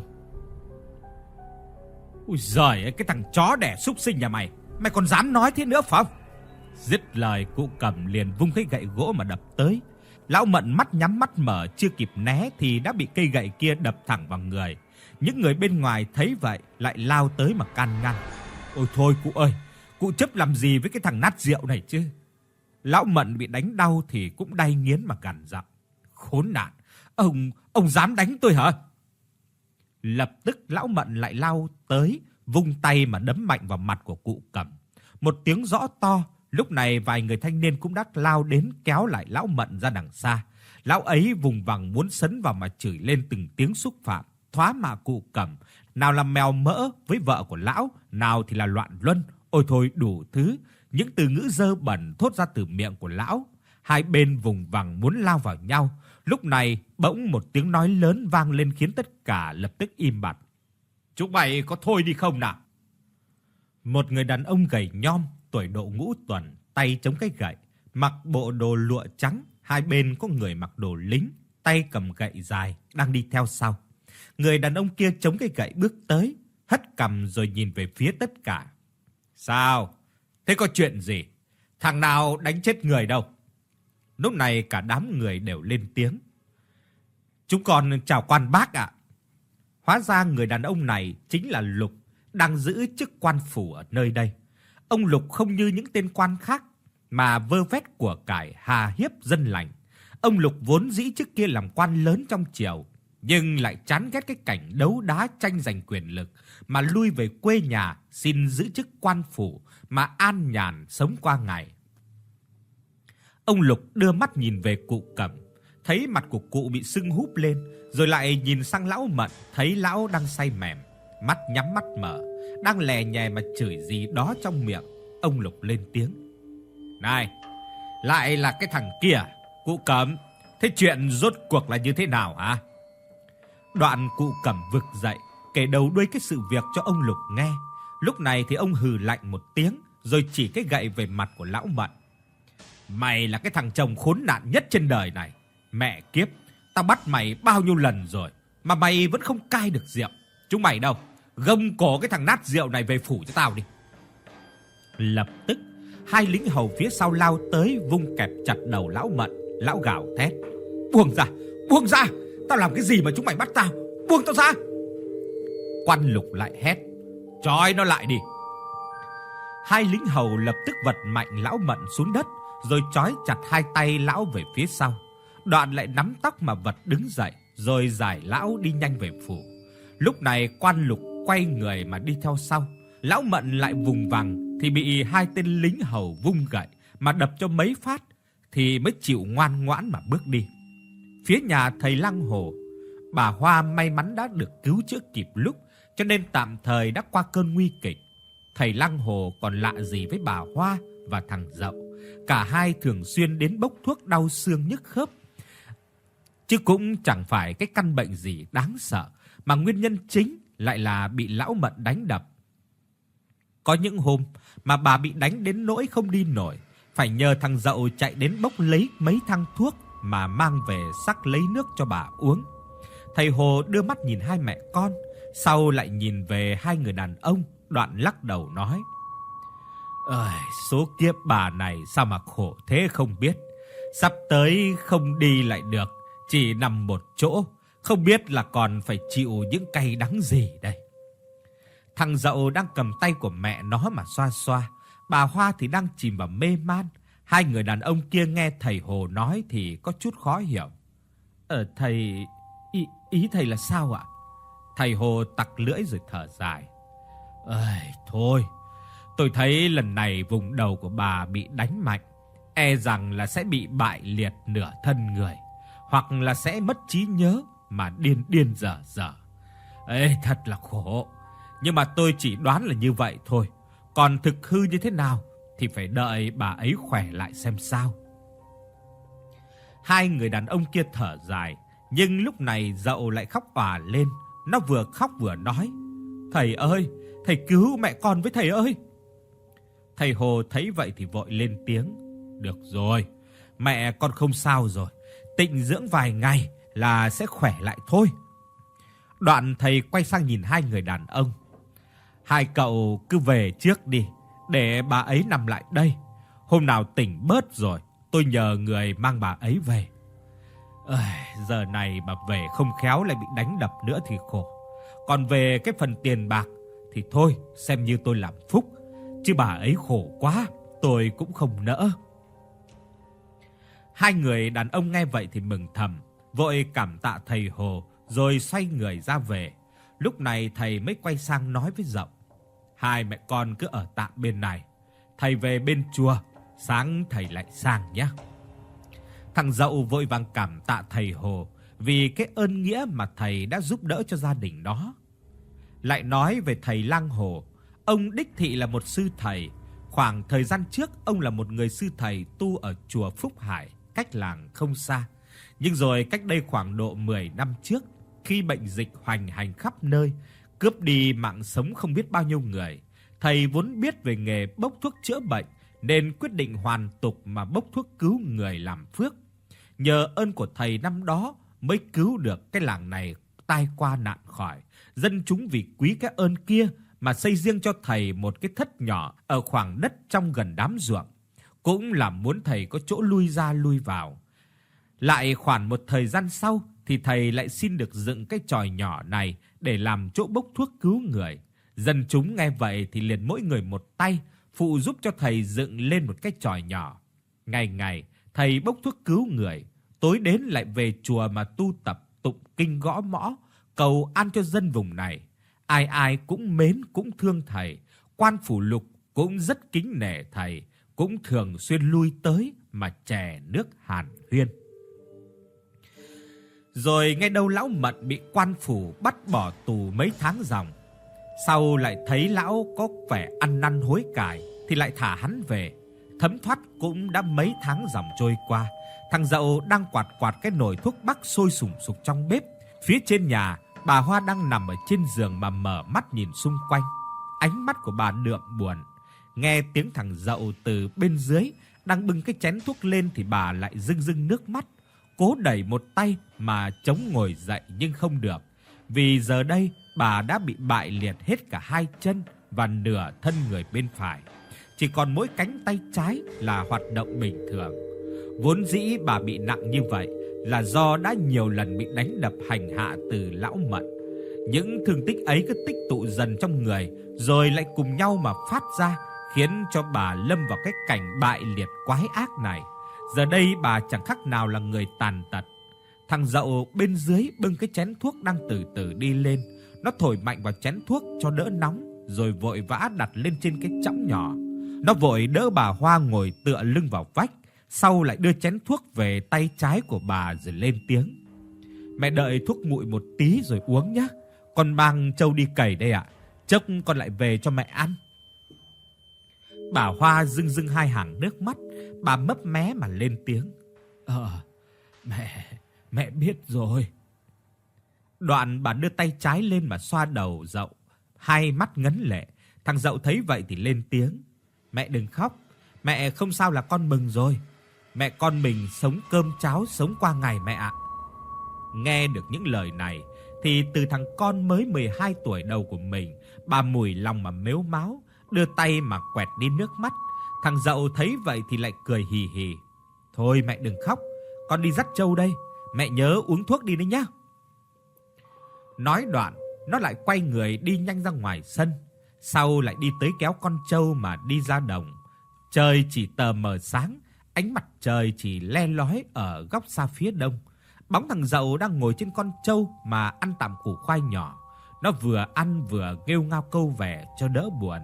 Ui giời ơi, cái thằng chó đẻ súc sinh nhà mày, mày còn dám nói thế nữa phải không? Dứt lời, cụ Cẩm liền vung cái gậy gỗ mà đập tới. Lão Mận mắt nhắm mắt mở, chưa kịp né thì đã bị cây gậy kia đập thẳng vào người. Những người bên ngoài thấy vậy lại lao tới mà can ngăn: "Ôi thôi cụ ơi, cụ chấp làm gì với cái thằng nát rượu này chứ?" Lão Mận bị đánh đau thì cũng đay nghiến mà gằn giọng: "Khốn nạn, ông ông dám đánh tôi hả?" Lập tức lão Mận lại lao tới, vung tay mà đấm mạnh vào mặt của cụ Cẩm. Một tiếng rõ to. Lúc này vài người thanh niên cũng đã lao đến kéo lại lão Mận ra đằng xa. Lão ấy vùng vằng muốn sấn vào mà chửi lên từng tiếng xúc phạm, thoá mạ cụ Cẩm, nào là mèo mỡ với vợ của lão, nào thì là loạn luân, ôi thôi đủ thứ, những từ ngữ dơ bẩn thốt ra từ miệng của lão. Hai bên vùng vằng muốn lao vào nhau. Lúc này bỗng một tiếng nói lớn vang lên khiến tất cả lập tức im bặt. "Chúng mày có thôi đi không nào?" Một người đàn ông gầy nhom, tuổi độ ngũ tuần, tay chống cái gậy, mặc bộ đồ lụa trắng, hai bên có người mặc đồ lính, tay cầm gậy dài đang đi theo sau. Người đàn ông kia chống cái gậy bước tới, hất cằm rồi nhìn về phía tất cả. "Sao? Thế có chuyện gì? Thằng nào đánh chết người đâu?" Lúc này cả đám người đều lên tiếng: "Chúng con chào quan bác ạ." Hóa ra người đàn ông này chính là Lục, đang giữ chức quan phủ ở nơi đây. Ông Lục không như những tên quan khác mà vơ vét của cải hà hiếp dân lành. Ông Lục vốn dĩ trước kia làm quan lớn trong triều, nhưng lại chán ghét cái cảnh đấu đá tranh giành quyền lực mà lui về quê nhà xin giữ chức quan phủ mà an nhàn sống qua ngày. Ông Lục đưa mắt nhìn về cụ Cẩm, thấy mặt của cụ bị sưng húp lên, rồi lại nhìn sang lão Mận, thấy lão đang say mềm, mắt nhắm mắt mở, đang lè nhè mà chửi gì đó trong miệng. Ông Lục lên tiếng: "Này, lại là cái thằng kia, cụ Cẩm, thế chuyện rốt cuộc là như thế nào hả?" Đoạn cụ Cẩm vực dậy, kể đầu đuôi cái sự việc cho ông Lục nghe. Lúc này thì ông hừ lạnh một tiếng, rồi chỉ cái gậy về mặt của lão Mận: "Mày là cái thằng chồng khốn nạn nhất trên đời này. Mẹ kiếp, tao bắt mày bao nhiêu lần rồi mà mày vẫn không cai được rượu. Chúng mày đâu, gông cổ cái thằng nát rượu này về phủ cho tao đi." Lập tức hai lính hầu phía sau lao tới, vung kẹp chặt đầu lão Mận. Lão gào thét: "Buông ra, buông ra, tao làm cái gì mà chúng mày bắt tao, buông tao ra." Quan Lục lại hét: "Trói nó lại đi." Hai lính hầu lập tức vật mạnh lão Mận xuống đất, rồi trói chặt hai tay lão về phía sau. Đoạn lại nắm tóc mà vật đứng dậy, rồi giải lão đi nhanh về phủ. Lúc này Quan Lục quay người mà đi theo sau. Lão Mận lại vùng vằng thì bị hai tên lính hầu vung gậy mà đập cho mấy phát thì mới chịu ngoan ngoãn mà bước đi. Phía nhà thầy Lăng Hồ, bà Hoa may mắn đã được cứu chữa kịp lúc, cho nên tạm thời đã qua cơn nguy kịch. Thầy Lăng Hồ còn lạ gì với bà Hoa và thằng Dậu, cả hai thường xuyên đến bốc thuốc đau xương nhức khớp, chứ cũng chẳng phải cái căn bệnh gì đáng sợ, mà nguyên nhân chính lại là bị lão Mận đánh đập. Có những hôm mà bà bị đánh đến nỗi không đi nổi, phải nhờ thằng Dậu chạy đến bốc lấy mấy thang thuốc mà mang về sắc lấy nước cho bà uống. Thầy Hồ đưa mắt nhìn hai mẹ con, sau lại nhìn về hai người đàn ông, đoạn lắc đầu nói: "Ơi, số kiếp bà này sao mà khổ thế không biết. Sắp tới không đi lại được, chỉ nằm một chỗ, không biết là còn phải chịu những cay đắng gì đây." Thằng Dậu đang cầm tay của mẹ nó mà xoa xoa, bà Hoa thì đang chìm vào mê man. Hai người đàn ông kia nghe thầy Hồ nói thì có chút khó hiểu. "Ờ thầy, ý, ý thầy là sao ạ?" Thầy Hồ tặc lưỡi rồi thở dài. "Ơi, thôi, tôi thấy lần này vùng đầu của bà bị đánh mạnh, e rằng là sẽ bị bại liệt nửa thân người, hoặc là sẽ mất trí nhớ mà điên điên dở dở. Ê, thật là khổ. Nhưng mà tôi chỉ đoán là như vậy thôi, còn thực hư như thế nào thì phải đợi bà ấy khỏe lại xem sao." Hai người đàn ông kia thở dài, nhưng lúc này Dậu lại khóc òa lên. Nó vừa khóc vừa nói: "Thầy ơi, thầy cứu mẹ con với thầy ơi." Thầy Hồ thấy vậy thì vội lên tiếng: "Được rồi, mẹ con không sao rồi, tịnh dưỡng vài ngày là sẽ khỏe lại thôi." Đoạn thầy quay sang nhìn hai người đàn ông: "Hai cậu cứ về trước đi, để bà ấy nằm lại đây. Hôm nào tỉnh bớt rồi, tôi nhờ người mang bà ấy về. Ơi, giờ này mà về không khéo lại bị đánh đập nữa thì khổ. Còn về cái phần tiền bạc thì thôi, xem như tôi làm phúc, chứ bà ấy khổ quá, tôi cũng không nỡ." Hai người đàn ông nghe vậy thì mừng thầm, vội cảm tạ thầy Hồ rồi xoay người ra về. Lúc này thầy mới quay sang nói với Dậu: "Hai mẹ con cứ ở tạm bên này, thầy về bên chùa, sáng thầy lại sang nhé." Thằng Dậu vội vàng cảm tạ thầy Hồ vì cái ơn nghĩa mà thầy đã giúp đỡ cho gia đình đó. Lại nói về thầy Lang Hồ, ông đích thị là một sư thầy. Khoảng thời gian trước, ông là một người sư thầy tu ở chùa Phúc Hải, cách làng không xa. Nhưng rồi cách đây khoảng độ mười năm trước, khi bệnh dịch hoành hành khắp nơi, cướp đi mạng sống không biết bao nhiêu người, thầy vốn biết về nghề bốc thuốc chữa bệnh nên quyết định hoàn tục mà bốc thuốc cứu người làm phước. Nhờ ơn của thầy năm đó mới cứu được cái làng này tai qua nạn khỏi. Dân chúng vì quý cái ơn kia mà xây riêng cho thầy một cái thất nhỏ ở khoảng đất trong gần đám ruộng, cũng là muốn thầy có chỗ lui ra lui vào. Lại khoảng một thời gian sau thì thầy lại xin được dựng cái chòi nhỏ này để làm chỗ bốc thuốc cứu người. Dân chúng nghe vậy thì liền mỗi người một tay phụ giúp cho thầy dựng lên một cái chòi nhỏ. Ngày ngày thầy bốc thuốc cứu người, tối đến lại về chùa mà tu tập tụng kinh gõ mõ, cầu an cho dân vùng này. Ai ai cũng mến cũng thương thầy, quan phủ lục cũng rất kính nể thầy, cũng thường xuyên lui tới mà chè nước hàn huyên. Rồi nghe đâu lão Mận bị quan phủ bắt bỏ tù mấy tháng ròng. Sau lại thấy lão có vẻ ăn năn hối cải thì lại thả hắn về. Thấm thoát cũng đã mấy tháng ròng trôi qua. Thằng Dậu đang quạt quạt cái nồi thuốc bắc sôi sùng sục trong bếp. Phía trên nhà, bà Hoa đang nằm ở trên giường mà mở mắt nhìn xung quanh. Ánh mắt của bà đượm buồn. Nghe tiếng thằng Dậu từ bên dưới đang bưng cái chén thuốc lên thì bà lại rưng rưng nước mắt. Cố đẩy một tay mà chống ngồi dậy nhưng không được. Vì giờ đây bà đã bị bại liệt hết cả hai chân và nửa thân người bên phải. Chỉ còn mỗi cánh tay trái là hoạt động bình thường. Vốn dĩ bà bị nặng như vậy là do đã nhiều lần bị đánh đập hành hạ từ lão Mận. Những thương tích ấy cứ tích tụ dần trong người rồi lại cùng nhau mà phát ra, khiến cho bà lâm vào cái cảnh bại liệt quái ác này. Giờ đây bà chẳng khác nào là người tàn tật. Thằng Dậu bên dưới bưng cái chén thuốc đang từ từ đi lên. Nó thổi mạnh vào chén thuốc cho đỡ nóng, rồi vội vã đặt lên trên cái chõng nhỏ. Nó vội đỡ bà Hoa ngồi tựa lưng vào vách, sau lại đưa chén thuốc về tay trái của bà rồi lên tiếng: "Mẹ đợi thuốc nguội một tí rồi uống nhé. Con mang trâu đi cày đây ạ. Chốc con lại về cho mẹ ăn." Bà Hoa rưng rưng hai hàng nước mắt, bà mấp mé mà lên tiếng: "Ờ, mẹ, mẹ biết rồi." Đoạn bà đưa tay trái lên mà xoa đầu Dậu, hai mắt ngấn lệ. Thằng Dậu thấy vậy thì lên tiếng: "Mẹ đừng khóc, mẹ không sao là con mừng rồi. Mẹ con mình sống cơm cháo sống qua ngày mẹ ạ." Nghe được những lời này thì từ thằng con mới mười hai tuổi đầu của mình, bà Mùi lòng mà mếu máo, đưa tay mà quẹt đi nước mắt. Thằng Dậu thấy vậy thì lại cười hì hì: "Thôi mẹ đừng khóc, con đi dắt trâu đây, mẹ nhớ uống thuốc đi đấy nhá." Nói đoạn, nó lại quay người đi nhanh ra ngoài sân, sau lại đi tới kéo con trâu mà đi ra đồng. Trời chỉ tờ mờ sáng, ánh mặt trời chỉ le lói ở góc xa phía đông. Bóng thằng Dậu đang ngồi trên con trâu mà ăn tạm củ khoai nhỏ. Nó vừa ăn vừa nghêu ngao câu về cho đỡ buồn: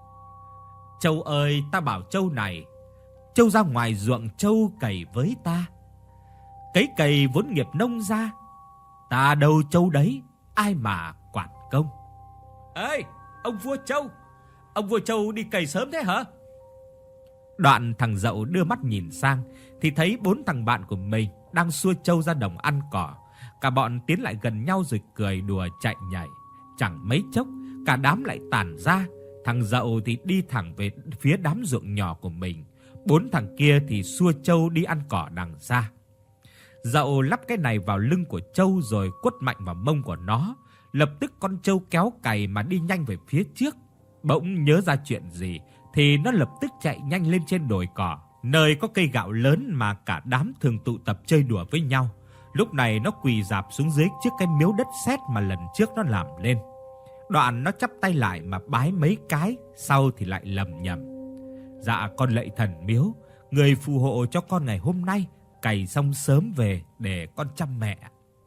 "Trâu ơi, ta bảo trâu này, trâu ra ngoài ruộng trâu cày với ta. Cấy cày vốn nghiệp nông ra, ta đâu trâu đấy, ai mà quản công." "Ê, ông vua trâu, ông vua trâu đi cày sớm thế hả?" Đoạn thằng Dậu đưa mắt nhìn sang thì thấy bốn thằng bạn của mình đang xua trâu ra đồng ăn cỏ. Cả bọn tiến lại gần nhau rồi cười đùa chạy nhảy. Chẳng mấy chốc cả đám lại tản ra. Thằng Dậu thì đi thẳng về phía đám ruộng nhỏ của mình, bốn thằng kia thì xua trâu đi ăn cỏ đằng xa. Dậu lắp cái này vào lưng của trâu rồi quất mạnh vào mông của nó. Lập tức con trâu kéo cày mà đi nhanh về phía trước. Bỗng nhớ ra chuyện gì thì nó lập tức chạy nhanh lên trên đồi cỏ, nơi có cây gạo lớn mà cả đám thường tụ tập chơi đùa với nhau. Lúc này nó quỳ rạp xuống dưới trước cái miếu đất sét mà lần trước nó làm lên. Đoạn nó chắp tay lại mà bái mấy cái, sau thì lại lầm nhầm: "Dạ con lạy thần miếu, người phù hộ cho con ngày hôm nay, cày xong sớm về để con chăm mẹ."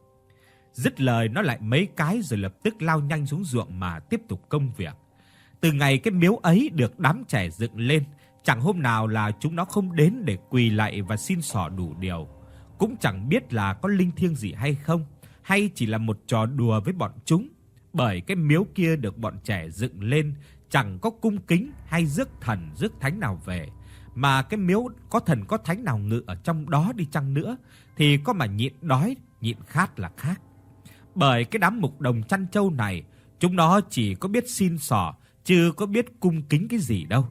Dứt lời nó lại mấy cái rồi lập tức lao nhanh xuống ruộng mà tiếp tục công việc. Từ ngày cái miếu ấy được đám trẻ dựng lên, chẳng hôm nào là chúng nó không đến để quỳ lạy và xin xỏ đủ điều. Cũng chẳng biết là có linh thiêng gì hay không, hay chỉ là một trò đùa với bọn chúng. Bởi cái miếu kia được bọn trẻ dựng lên chẳng có cung kính hay rước thần rước thánh nào về, mà cái miếu có thần có thánh nào ngự ở trong đó đi chăng nữa thì có mà nhịn đói nhịn khát là khác. Bởi cái đám mục đồng chăn trâu này, chúng nó chỉ có biết xin xỏ chứ có biết cung kính cái gì đâu.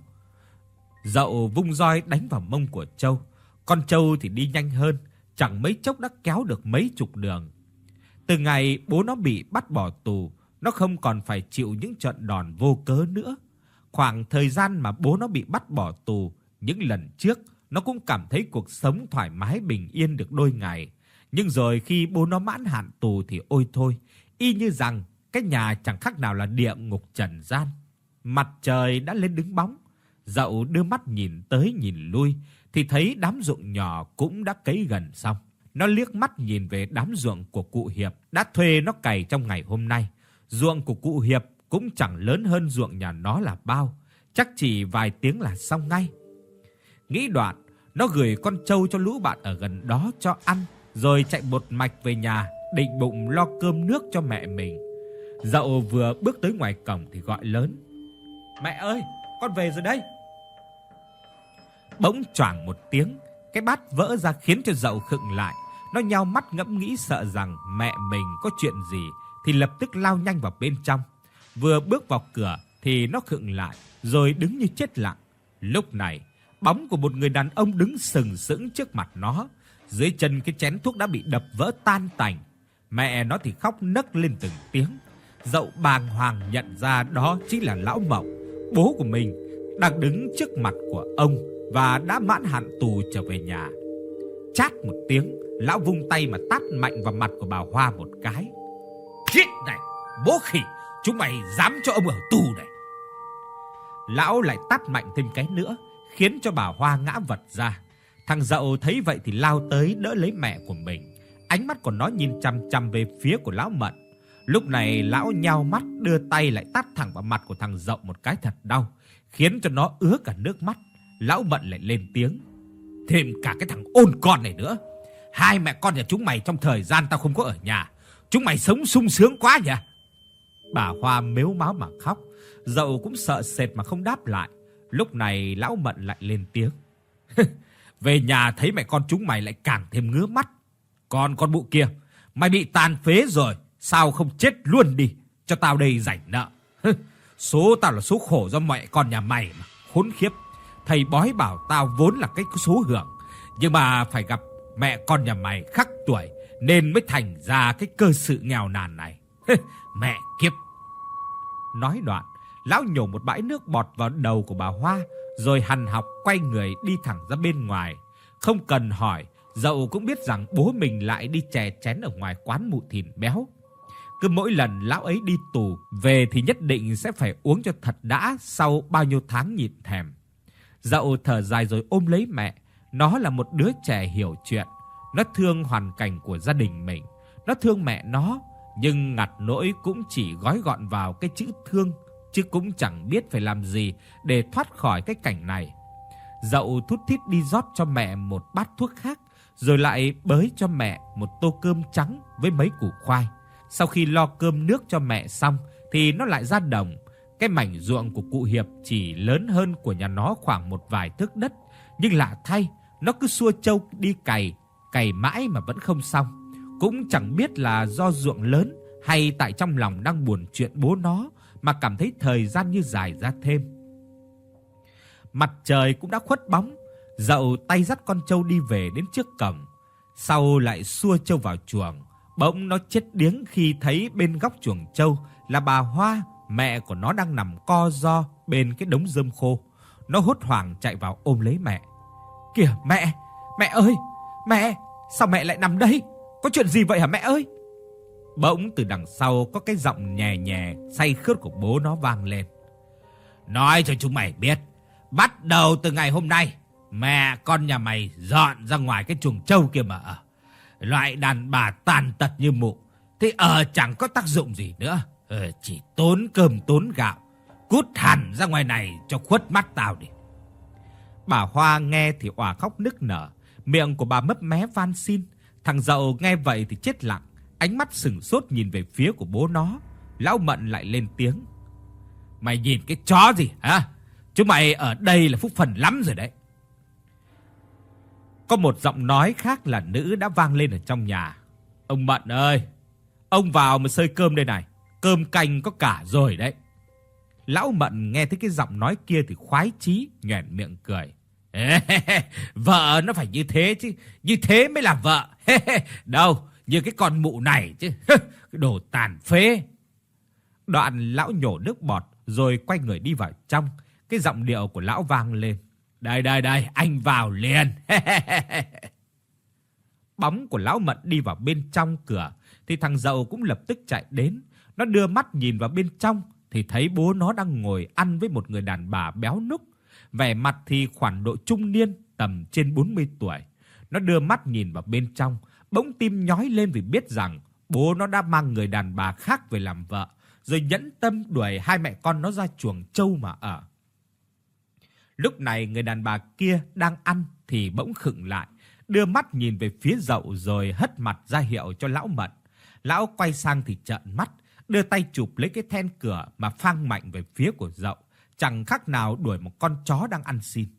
Dậu vung roi đánh vào mông của trâu, con trâu thì đi nhanh hơn, chẳng mấy chốc đã kéo được mấy chục đường. Từ ngày bố nó bị bắt bỏ tù, nó không còn phải chịu những trận đòn vô cớ nữa. Khoảng thời gian mà bố nó bị bắt bỏ tù, những lần trước nó cũng cảm thấy cuộc sống thoải mái bình yên được đôi ngày. Nhưng rồi khi bố nó mãn hạn tù thì ôi thôi, y như rằng cái nhà chẳng khác nào là địa ngục trần gian. Mặt trời đã lên đứng bóng, Dậu đưa mắt nhìn tới nhìn lui thì thấy đám ruộng nhỏ cũng đã cấy gần xong. Nó liếc mắt nhìn về đám ruộng của cụ Hiệp đã thuê nó cày trong ngày hôm nay. Ruộng của cụ Hiệp cũng chẳng lớn hơn ruộng nhà nó là bao, chắc chỉ vài tiếng là xong ngay. Nghĩ đoạn, nó gửi con trâu cho lũ bạn ở gần đó cho ăn, rồi chạy một mạch về nhà, định bụng lo cơm nước cho mẹ mình. Dậu vừa bước tới ngoài cổng thì gọi lớn: "Mẹ ơi, con về rồi đây." Bỗng choảng một tiếng, cái bát vỡ ra khiến cho Dậu khựng lại. Nó nhao mắt ngẫm nghĩ sợ rằng mẹ mình có chuyện gì thì lập tức lao nhanh vào bên trong. Vừa bước vào cửa thì nó khựng lại rồi đứng như chết lặng. Lúc này, bóng của một người đàn ông đứng sừng sững trước mặt nó. Dưới chân cái chén thuốc đã bị đập vỡ tan tành. Mẹ nó thì khóc nấc lên từng tiếng. Dậu bàng hoàng nhận ra đó chính là lão Mậu, bố của mình, đang đứng trước mặt của ông và đã mãn hạn tù trở về nhà. Chát một tiếng, lão vung tay mà tát mạnh vào mặt của bà Hoa một cái. "Chết này, bố khỉ, chúng mày dám cho ông ở tù này." Lão lại tát mạnh thêm cái nữa, khiến cho bà Hoa ngã vật ra. Thằng Dậu thấy vậy thì lao tới đỡ lấy mẹ của mình. Ánh mắt của nó nhìn chằm chằm về phía của lão Mận. Lúc này lão nhao mắt đưa tay lại tát thẳng vào mặt của thằng Dậu một cái thật đau, khiến cho nó ứa cả nước mắt. Lão Mận lại lên tiếng: "Thêm cả cái thằng ôn con này nữa. Hai mẹ con nhà chúng mày trong thời gian tao không có ở nhà, chúng mày sống sung sướng quá nhỉ?" Bà Hoa mếu máo mà khóc. Dậu cũng sợ sệt mà không đáp lại. Lúc này lão Mận lại lên tiếng: "Về nhà thấy mẹ con chúng mày lại càng thêm ngứa mắt. Còn con bụ kia, mày bị tàn phế rồi, sao không chết luôn đi, cho tao đây rảnh nợ." Số tao là số khổ do mẹ con nhà mày mà, khốn khiếp. Thầy bói bảo tao vốn là cái số hưởng, nhưng mà phải gặp mẹ con nhà mày khắc tuổi nên mới thành ra cái cơ sự nghèo nàn này. Mẹ kiếp. Nói đoạn, lão nhổ một bãi nước bọt vào đầu của bà Hoa, rồi hằn học quay người đi thẳng ra bên ngoài. Không cần hỏi, Dậu cũng biết rằng bố mình lại đi chè chén ở ngoài quán mụ thìn béo. Cứ mỗi lần lão ấy đi tù về thì nhất định sẽ phải uống cho thật đã sau bao nhiêu tháng nhịn thèm. Dậu thở dài rồi ôm lấy mẹ. Nó là một đứa trẻ hiểu chuyện. Nó thương hoàn cảnh của gia đình mình. Nó thương mẹ nó, nhưng ngặt nỗi cũng chỉ gói gọn vào cái chữ thương, chứ cũng chẳng biết phải làm gì để thoát khỏi cái cảnh này. Dậu thút thít đi rót cho mẹ một bát thuốc khác, rồi lại bới cho mẹ một tô cơm trắng với mấy củ khoai. Sau khi lo cơm nước cho mẹ xong thì nó lại ra đồng. Cái mảnh ruộng của cụ Hiệp chỉ lớn hơn của nhà nó khoảng một vài thước đất, nhưng lạ thay, nó cứ xua trâu đi cày, cày mãi mà vẫn không xong. Cũng chẳng biết là do ruộng lớn hay tại trong lòng đang buồn chuyện bố nó mà cảm thấy thời gian như dài ra thêm. Mặt trời cũng đã khuất bóng. Dậu tay dắt con trâu đi về đến trước cổng, sau lại xua trâu vào chuồng. Bỗng nó chết điếng khi thấy bên góc chuồng trâu là bà Hoa, mẹ của nó đang nằm co ro bên cái đống rơm khô. Nó hốt hoảng chạy vào ôm lấy mẹ. Kìa mẹ, mẹ ơi, mẹ, sao mẹ lại nằm đây? Có chuyện gì vậy hả mẹ ơi? Bỗng từ đằng sau có cái giọng nhè nhè say khướt của bố nó vang lên. Nói cho chúng mày biết, bắt đầu từ ngày hôm nay, mẹ con nhà mày dọn ra ngoài cái chuồng trâu kia mà ở. Loại đàn bà tàn tật như mụ thì ở chẳng có tác dụng gì nữa, ờ, chỉ tốn cơm tốn gạo. Cút hẳn ra ngoài này cho khuất mắt tao đi. Bà Hoa nghe thì òa khóc nức nở, miệng của bà mấp mé van xin. Thằng Dậu nghe vậy thì chết lặng, ánh mắt sừng sốt nhìn về phía của bố nó. Lão Mận lại lên tiếng. Mày nhìn cái chó gì hả? Chúng mày ở đây là phúc phần lắm rồi đấy. Có một giọng nói khác là nữ đã vang lên ở trong nhà. Ông Mận ơi, ông vào mà xơi cơm đây này, cơm canh có cả rồi đấy. Lão Mận nghe thấy cái giọng nói kia thì khoái chí, nhoẻn miệng cười. Vợ nó phải như thế chứ, như thế mới là vợ. Đâu, như cái con mụ này chứ. Cái đồ tàn phế. Đoạn lão nhổ nước bọt rồi quay người đi vào trong. Cái giọng điệu của lão vang lên. Đây đây đây, anh vào liền. Bóng của lão Mận đi vào bên trong cửa thì thằng Dậu cũng lập tức chạy đến. Nó đưa mắt nhìn vào bên trong thì thấy bố nó đang ngồi ăn với một người đàn bà béo núc, vẻ mặt thì khoảng độ trung niên, tầm trên bốn mươi tuổi. Nó đưa mắt nhìn vào bên trong, bỗng tim nhói lên vì biết rằng bố nó đã mang người đàn bà khác về làm vợ, rồi nhẫn tâm đuổi hai mẹ con nó ra chuồng trâu mà ở. Lúc này người đàn bà kia đang ăn thì bỗng khựng lại, đưa mắt nhìn về phía Dậu rồi hất mặt ra hiệu cho lão Mận. Lão quay sang thì trợn mắt, đưa tay chụp lấy cái then cửa mà phang mạnh về phía của Dậu, chẳng khác nào đuổi một con chó đang ăn xin.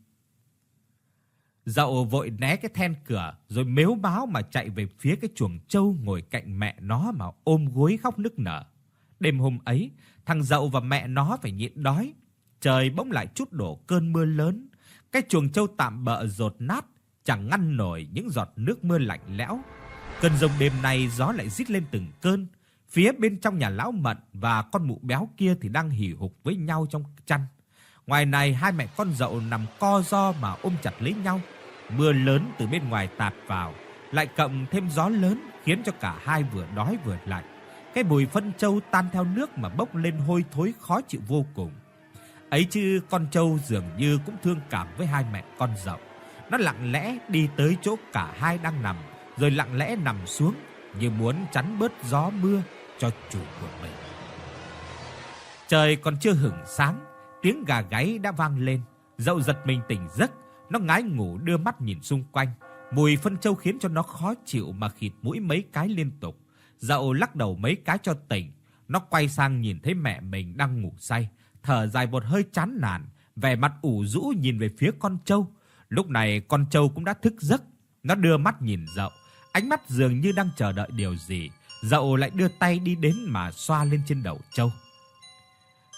Dậu vội né cái then cửa rồi mếu máo mà chạy về phía cái chuồng trâu ngồi cạnh mẹ nó mà ôm gối khóc nức nở. Đêm hôm ấy, thằng Dậu và mẹ nó phải nhịn đói. Trời bỗng lại trút đổ cơn mưa lớn. Cái chuồng trâu tạm bợ dột nát, chẳng ngăn nổi những giọt nước mưa lạnh lẽo. Cơn giông đêm nay gió lại rít lên từng cơn. Phía bên trong nhà lão Mận và con mụ béo kia thì đang hì hục với nhau trong chăn. Ngoài này hai mẹ con Dậu nằm co ro mà ôm chặt lấy nhau. Mưa lớn từ bên ngoài tạt vào, lại cộng thêm gió lớn khiến cho cả hai vừa đói vừa lạnh. Cái mùi phân trâu tan theo nước mà bốc lên hôi thối khó chịu vô cùng. Ấy chứ con trâu dường như cũng thương cảm với hai mẹ con Dậu. Nó lặng lẽ đi tới chỗ cả hai đang nằm, rồi lặng lẽ nằm xuống như muốn chắn bớt gió mưa cho chủ của mình. Trời còn chưa hửng sáng, tiếng gà gáy đã vang lên. Dậu giật mình tỉnh giấc, nó ngái ngủ đưa mắt nhìn xung quanh. Mùi phân trâu khiến cho nó khó chịu mà khịt mũi mấy cái liên tục. Dậu lắc đầu mấy cái cho tỉnh. Nó quay sang nhìn thấy mẹ mình đang ngủ say, thở dài một hơi chán nản, vẻ mặt ủ rũ nhìn về phía con trâu. Lúc này con trâu cũng đã thức giấc. Nó đưa mắt nhìn Dậu, ánh mắt dường như đang chờ đợi điều gì. Dậu lại đưa tay đi đến mà xoa lên trên đầu trâu.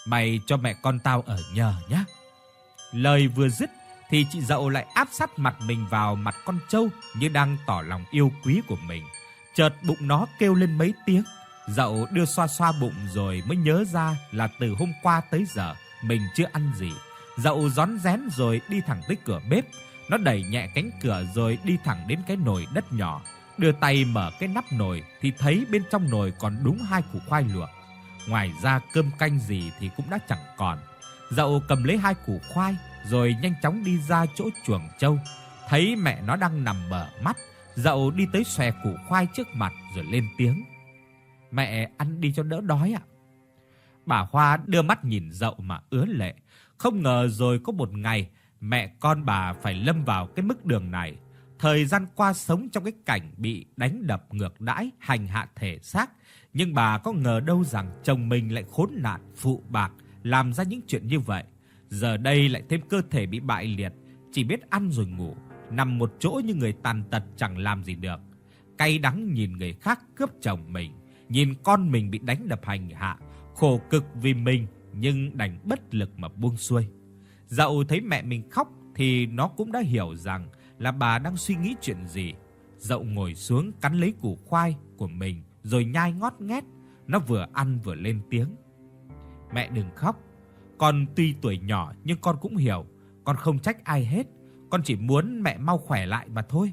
Mày cho mẹ con tao ở nhờ nhá." Lời vừa dứt thì chị Dậu lại áp sát mặt mình vào mặt con trâu như đang tỏ lòng yêu quý của mình. Chợt bụng nó kêu lên mấy tiếng. Dậu đưa xoa xoa bụng rồi mới nhớ ra là từ hôm qua tới giờ mình chưa ăn gì. Dậu rón rén rồi đi thẳng tới cửa bếp. Nó đẩy nhẹ cánh cửa rồi đi thẳng đến cái nồi đất nhỏ. Đưa tay mở cái nắp nồi thì thấy bên trong nồi còn đúng hai củ khoai luộc. Ngoài ra cơm canh gì thì cũng đã chẳng còn. Dậu cầm lấy hai củ khoai rồi nhanh chóng đi ra chỗ chuồng trâu. Thấy mẹ nó đang nằm mở mắt, Dậu đi tới xòe củ khoai trước mặt rồi lên tiếng: "Mẹ ăn đi cho đỡ đói ạ." Bà Hoa đưa mắt nhìn Dậu mà ứa lệ. Không ngờ rồi có một ngày mẹ con bà phải lâm vào cái mức đường này. Thời gian qua sống trong cái cảnh bị đánh đập ngược đãi, hành hạ thể xác, nhưng bà có ngờ đâu rằng chồng mình lại khốn nạn, phụ bạc, làm ra những chuyện như vậy. Giờ đây lại thêm cơ thể bị bại liệt, chỉ biết ăn rồi ngủ, nằm một chỗ như người tàn tật chẳng làm gì được. Cay đắng nhìn người khác cướp chồng mình, nhìn con mình bị đánh đập hành hạ, khổ cực vì mình nhưng đành bất lực mà buông xuôi. Dậu thấy mẹ mình khóc thì nó cũng đã hiểu rằng là bà đang suy nghĩ chuyện gì. Dậu ngồi xuống cắn lấy củ khoai của mình rồi nhai ngót nghét. Nó vừa ăn vừa lên tiếng: "Mẹ đừng khóc. Con tuy tuổi nhỏ nhưng con cũng hiểu. Con không trách ai hết. Con chỉ muốn mẹ mau khỏe lại mà thôi."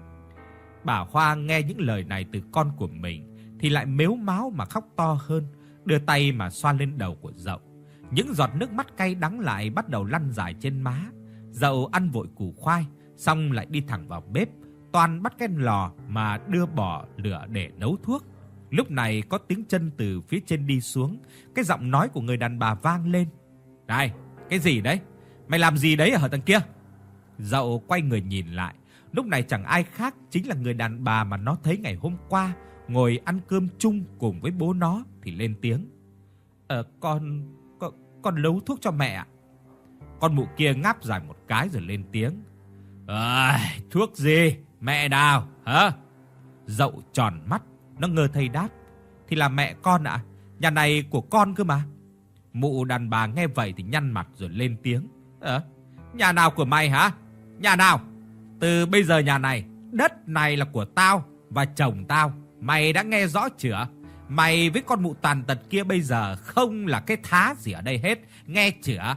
Bà Hoa nghe những lời này từ con của mình thì lại mếu máo mà khóc to hơn, đưa tay mà xoa lên đầu của Dậu. Những giọt nước mắt cay đắng lại bắt đầu lăn dài trên má. Dậu ăn vội củ khoai, xong lại đi thẳng vào bếp, toan bắt cái lò mà đưa bỏ lửa để nấu thuốc. Lúc này có tiếng chân từ phía trên đi xuống, cái giọng nói của người đàn bà vang lên: "Này, cái gì đấy? Mày làm gì đấy ở tầng kia?" Dậu quay người nhìn lại, lúc này chẳng ai khác chính là người đàn bà mà nó thấy ngày hôm qua ngồi ăn cơm chung cùng với bố nó thì lên tiếng: "Ờ con con con nấu thuốc cho mẹ ạ." Con mụ kia ngáp dài một cái rồi lên tiếng: "À, thuốc gì? Mẹ nào hả?" Dậu tròn mắt, nó ngơ thây đáp: "Thì là mẹ con ạ, à? Nhà này của con cơ mà." Mụ đàn bà nghe vậy thì nhăn mặt rồi lên tiếng: "Ờ, nhà nào của mày hả? Nhà nào? Từ bây giờ nhà này, đất này là của tao và chồng tao. Mày đã nghe rõ chưa? Mày với con mụ tàn tật kia bây giờ không là cái thá gì ở đây hết, nghe chưa?"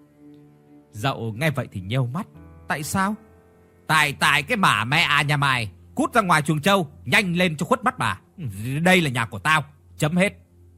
Dậu nghe vậy thì nheo mắt: "Tại sao?" Tại tại cái mả mẹ à nhà mày, cút ra ngoài chuồng trâu, nhanh lên cho khuất mắt bà. Đây là nhà của tao, chấm hết."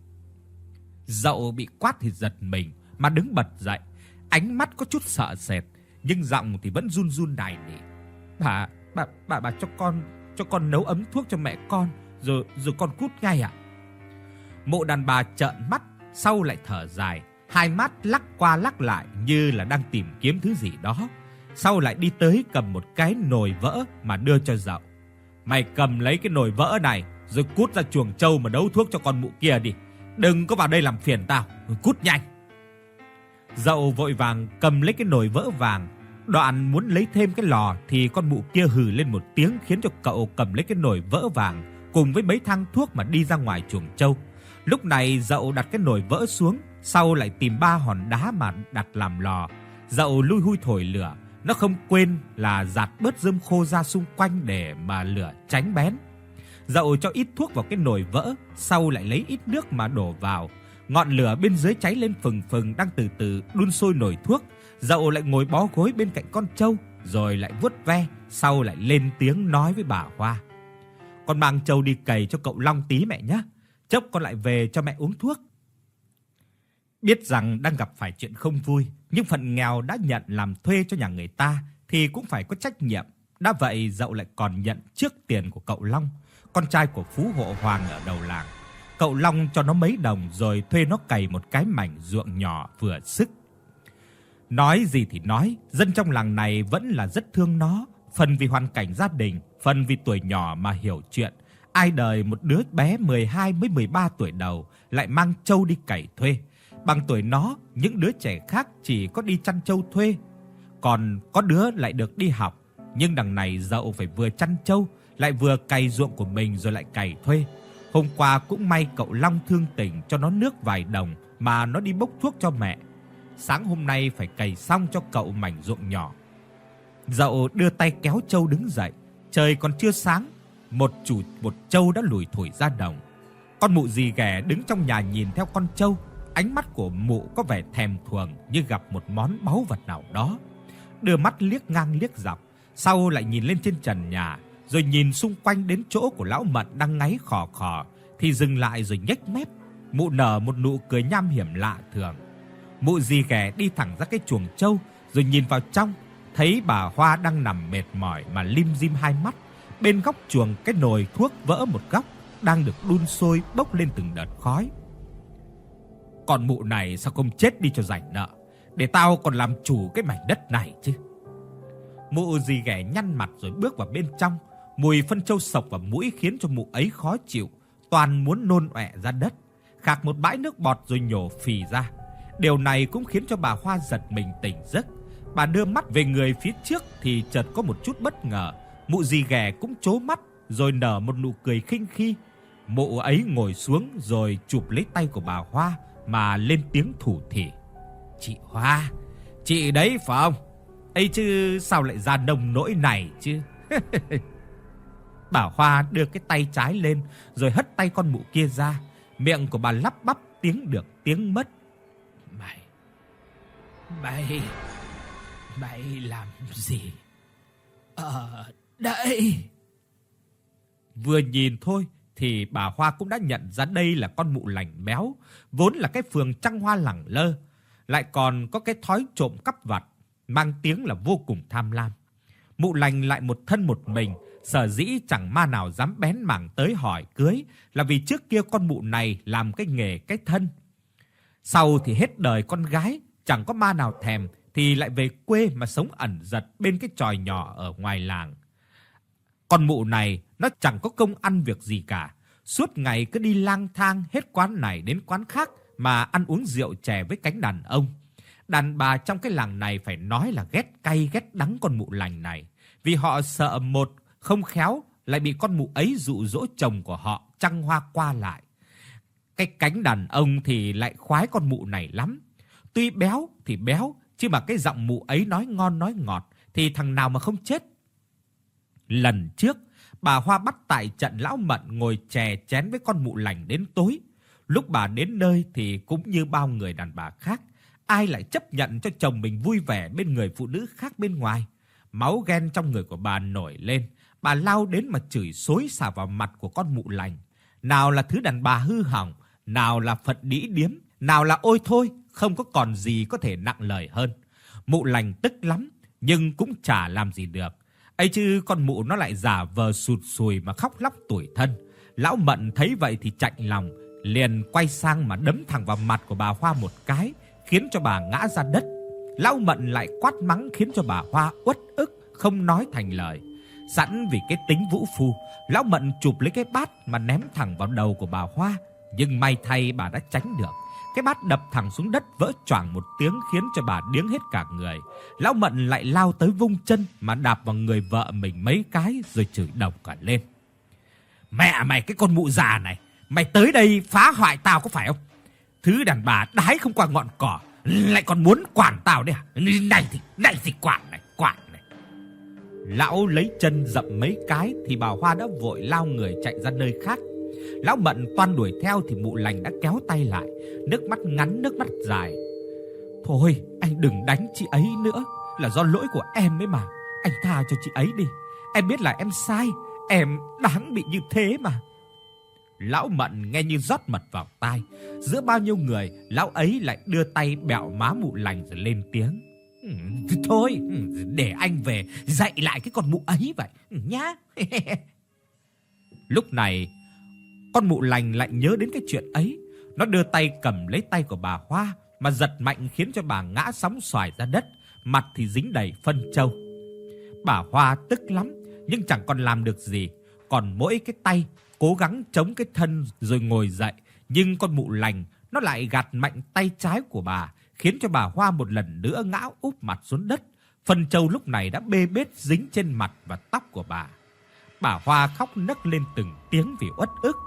Dậu bị quát thì giật mình mà đứng bật dậy, ánh mắt có chút sợ sệt, nhưng giọng thì vẫn run run nài nỉ: "Bà, bà, bà, bà cho con, cho con nấu ấm thuốc cho mẹ con, rồi, rồi con cút ngay ạ." Mụ đàn bà trợn mắt, sau lại thở dài, hai mắt lắc qua lắc lại như là đang tìm kiếm thứ gì đó. Sau lại đi tới cầm một cái nồi vỡ mà đưa cho Dậu: "Mày cầm lấy cái nồi vỡ này rồi cút ra chuồng trâu mà nấu thuốc cho con mụ kia đi. Đừng có vào đây làm phiền tao, cút nhanh." Dậu vội vàng cầm lấy cái nồi vỡ vàng, đoạn muốn lấy thêm cái lò thì con mụ kia hừ lên một tiếng khiến cho cậu cầm lấy cái nồi vỡ vàng cùng với mấy thang thuốc mà đi ra ngoài chuồng trâu. Lúc này Dậu đặt cái nồi vỡ xuống, sau lại tìm ba hòn đá mà đặt làm lò. Dậu lui hui thổi lửa, nó không quên là dạt bớt rơm khô ra xung quanh để mà lửa tránh bén. Dậu cho ít thuốc vào cái nồi vỡ, sau lại lấy ít nước mà đổ vào. Ngọn lửa bên dưới cháy lên phừng phừng đang từ từ đun sôi nồi thuốc. Dậu lại ngồi bó gối bên cạnh con trâu rồi lại vuốt ve, sau lại lên tiếng nói với bà Hoa: "Con mang trâu đi cày cho cậu Long tí mẹ nhé, chốc con lại về cho mẹ uống thuốc." Biết rằng đang gặp phải chuyện không vui, nhưng phận nghèo đã nhận làm thuê cho nhà người ta thì cũng phải có trách nhiệm. Đã vậy Dậu lại còn nhận trước tiền của cậu Long, con trai của phú hộ Hoàng ở đầu làng. Cậu Long cho nó mấy đồng rồi thuê nó cày một cái mảnh ruộng nhỏ vừa sức. Nói gì thì nói, dân trong làng này vẫn là rất thương nó, phần vì hoàn cảnh gia đình, phần vì tuổi nhỏ mà hiểu chuyện. Ai đời một đứa bé mười hai mới mười ba tuổi đầu lại mang trâu đi cày thuê. Bằng tuổi nó, những đứa trẻ khác chỉ có đi chăn trâu thuê, còn có đứa lại được đi học. Nhưng đằng này Dậu phải vừa chăn trâu lại vừa cày ruộng của mình rồi lại cày thuê. Hôm qua cũng may cậu Long thương tình cho nó nước vài đồng mà nó đi bốc thuốc cho mẹ. Sáng hôm nay phải cày xong cho cậu mảnh ruộng nhỏ. Dậu đưa tay kéo trâu đứng dậy. Trời còn chưa sáng, một chủ một trâu đã lủi thủi ra đồng. Con mụ dì ghẻ đứng trong nhà nhìn theo con trâu, ánh mắt của mụ có vẻ thèm thuồng như gặp một món báu vật nào đó. Đưa mắt liếc ngang liếc dọc, sau lại nhìn lên trên trần nhà, rồi nhìn xung quanh đến chỗ của lão Mận đang ngáy khò khò thì dừng lại rồi nhếch mép. Mụ nở một nụ cười nham hiểm lạ thường. Mụ dì ghẻ đi thẳng ra cái chuồng trâu rồi nhìn vào trong, thấy bà Hoa đang nằm mệt mỏi mà lim dim hai mắt. Bên góc chuồng cái nồi thuốc vỡ một góc đang được đun sôi bốc lên từng đợt khói. Còn mụ này sao không chết đi cho rảnh nợ, để tao còn làm chủ cái mảnh đất này chứ. Mụ dì ghẻ nhăn mặt rồi bước vào bên trong. Mùi phân trâu sộc vào mũi khiến cho mụ ấy khó chịu, toàn muốn nôn ọe ra đất, khạc một bãi nước bọt rồi nhổ phì ra. Điều này cũng khiến cho bà Hoa giật mình tỉnh giấc. Bà đưa mắt về người phía trước thì chợt có một chút bất ngờ. Mụ dì ghẻ cũng trố mắt rồi nở một nụ cười khinh khi. Mụ ấy ngồi xuống rồi chụp lấy tay của bà Hoa mà lên tiếng thủ thỉ: "Chị Hoa, chị đấy phải không? Ấy chứ sao lại ra nông nỗi này chứ?" Bà Hoa đưa cái tay trái lên rồi hất tay con mụ kia ra. Miệng của bà lắp bắp tiếng được tiếng mất: "Mày, mày, mày làm gì ở đây?" Vừa nhìn thôi thì bà Hoa cũng đã nhận ra đây là con mụ lành béo, vốn là cái phường trăng hoa lẳng lơ, lại còn có cái thói trộm cắp vặt, mang tiếng là vô cùng tham lam. Mụ lành lại một thân một mình, sở dĩ chẳng ma nào dám bén mảng tới hỏi cưới là vì trước kia con mụ này làm cái nghề cái thân. Sau thì hết đời con gái, chẳng có ma nào thèm thì lại về quê mà sống ẩn dật bên cái chòi nhỏ ở ngoài làng. Con mụ này nó chẳng có công ăn việc gì cả, suốt ngày cứ đi lang thang hết quán này đến quán khác mà ăn uống rượu chè với cánh đàn ông. Đàn bà trong cái làng này phải nói là ghét cay ghét đắng con mụ lành này, vì họ sợ một không khéo lại bị con mụ ấy dụ dỗ chồng của họ trăng hoa qua lại. Cái cánh đàn ông thì lại khoái con mụ này lắm. Tuy béo thì béo, chứ mà cái giọng mụ ấy nói ngon nói ngọt thì thằng nào mà không chết. Lần trước, bà Hoa bắt tại trận lão Mận ngồi chè chén với con mụ lành đến tối. Lúc bà đến nơi thì cũng như bao người đàn bà khác, ai lại chấp nhận cho chồng mình vui vẻ bên người phụ nữ khác bên ngoài. Máu ghen trong người của bà nổi lên, bà lao đến mà chửi xối xả vào mặt của con mụ lành. Nào là thứ đàn bà hư hỏng, nào là phật đĩ điếm, nào là ôi thôi, không có còn gì có thể nặng lời hơn. Mụ lành tức lắm, nhưng cũng chả làm gì được. Ấy chứ con mụ nó lại giả vờ sụt sùi mà khóc lóc tủi thân. Lão Mận thấy vậy thì chạnh lòng, liền quay sang mà đấm thẳng vào mặt của bà Hoa một cái, khiến cho bà ngã ra đất. Lão Mận lại quát mắng khiến cho bà Hoa uất ức không nói thành lời. Sẵn vì cái tính vũ phu, lão Mận chụp lấy cái bát mà ném thẳng vào đầu của bà Hoa, nhưng may thay bà đã tránh được. Cái bát đập thẳng xuống đất vỡ choảng một tiếng khiến cho bà điếng hết cả người. Lão Mận lại lao tới vung chân mà đạp vào người vợ mình mấy cái rồi chửi đồng cả lên: "Mẹ mày cái con mụ già này, mày tới đây phá hoại tao có phải không? Thứ đàn bà đái không qua ngọn cỏ, lại còn muốn quản tao đấy à? Này thì, này thì quản này, quản này." Lão lấy chân dậm mấy cái thì bà Hoa đã vội lao người chạy ra nơi khác. Lão Mận toan đuổi theo thì mụ lành đã kéo tay lại, nước mắt ngắn nước mắt dài: "Thôi, anh đừng đánh chị ấy nữa, là do lỗi của em ấy mà. Anh tha cho chị ấy đi. Em biết là em sai, em đáng bị như thế mà." Lão Mận nghe như rót mật vào tai. Giữa bao nhiêu người, lão ấy lại đưa tay bẹo má mụ lành rồi lên tiếng: "Thôi, để anh về dạy lại cái con mụ ấy vậy nhá." Lúc này, con mụ lành lại nhớ đến cái chuyện ấy. Nó đưa tay cầm lấy tay của bà Hoa mà giật mạnh khiến cho bà ngã sóng xoài ra đất, mặt thì dính đầy phân trâu. Bà Hoa tức lắm nhưng chẳng còn làm được gì, còn mỗi cái tay cố gắng chống cái thân rồi ngồi dậy. Nhưng con mụ lành nó lại gạt mạnh tay trái của bà, khiến cho bà Hoa một lần nữa ngã úp mặt xuống đất. Phân trâu lúc này đã bê bết dính trên mặt và tóc của bà. Bà Hoa khóc nấc lên từng tiếng vì uất ức.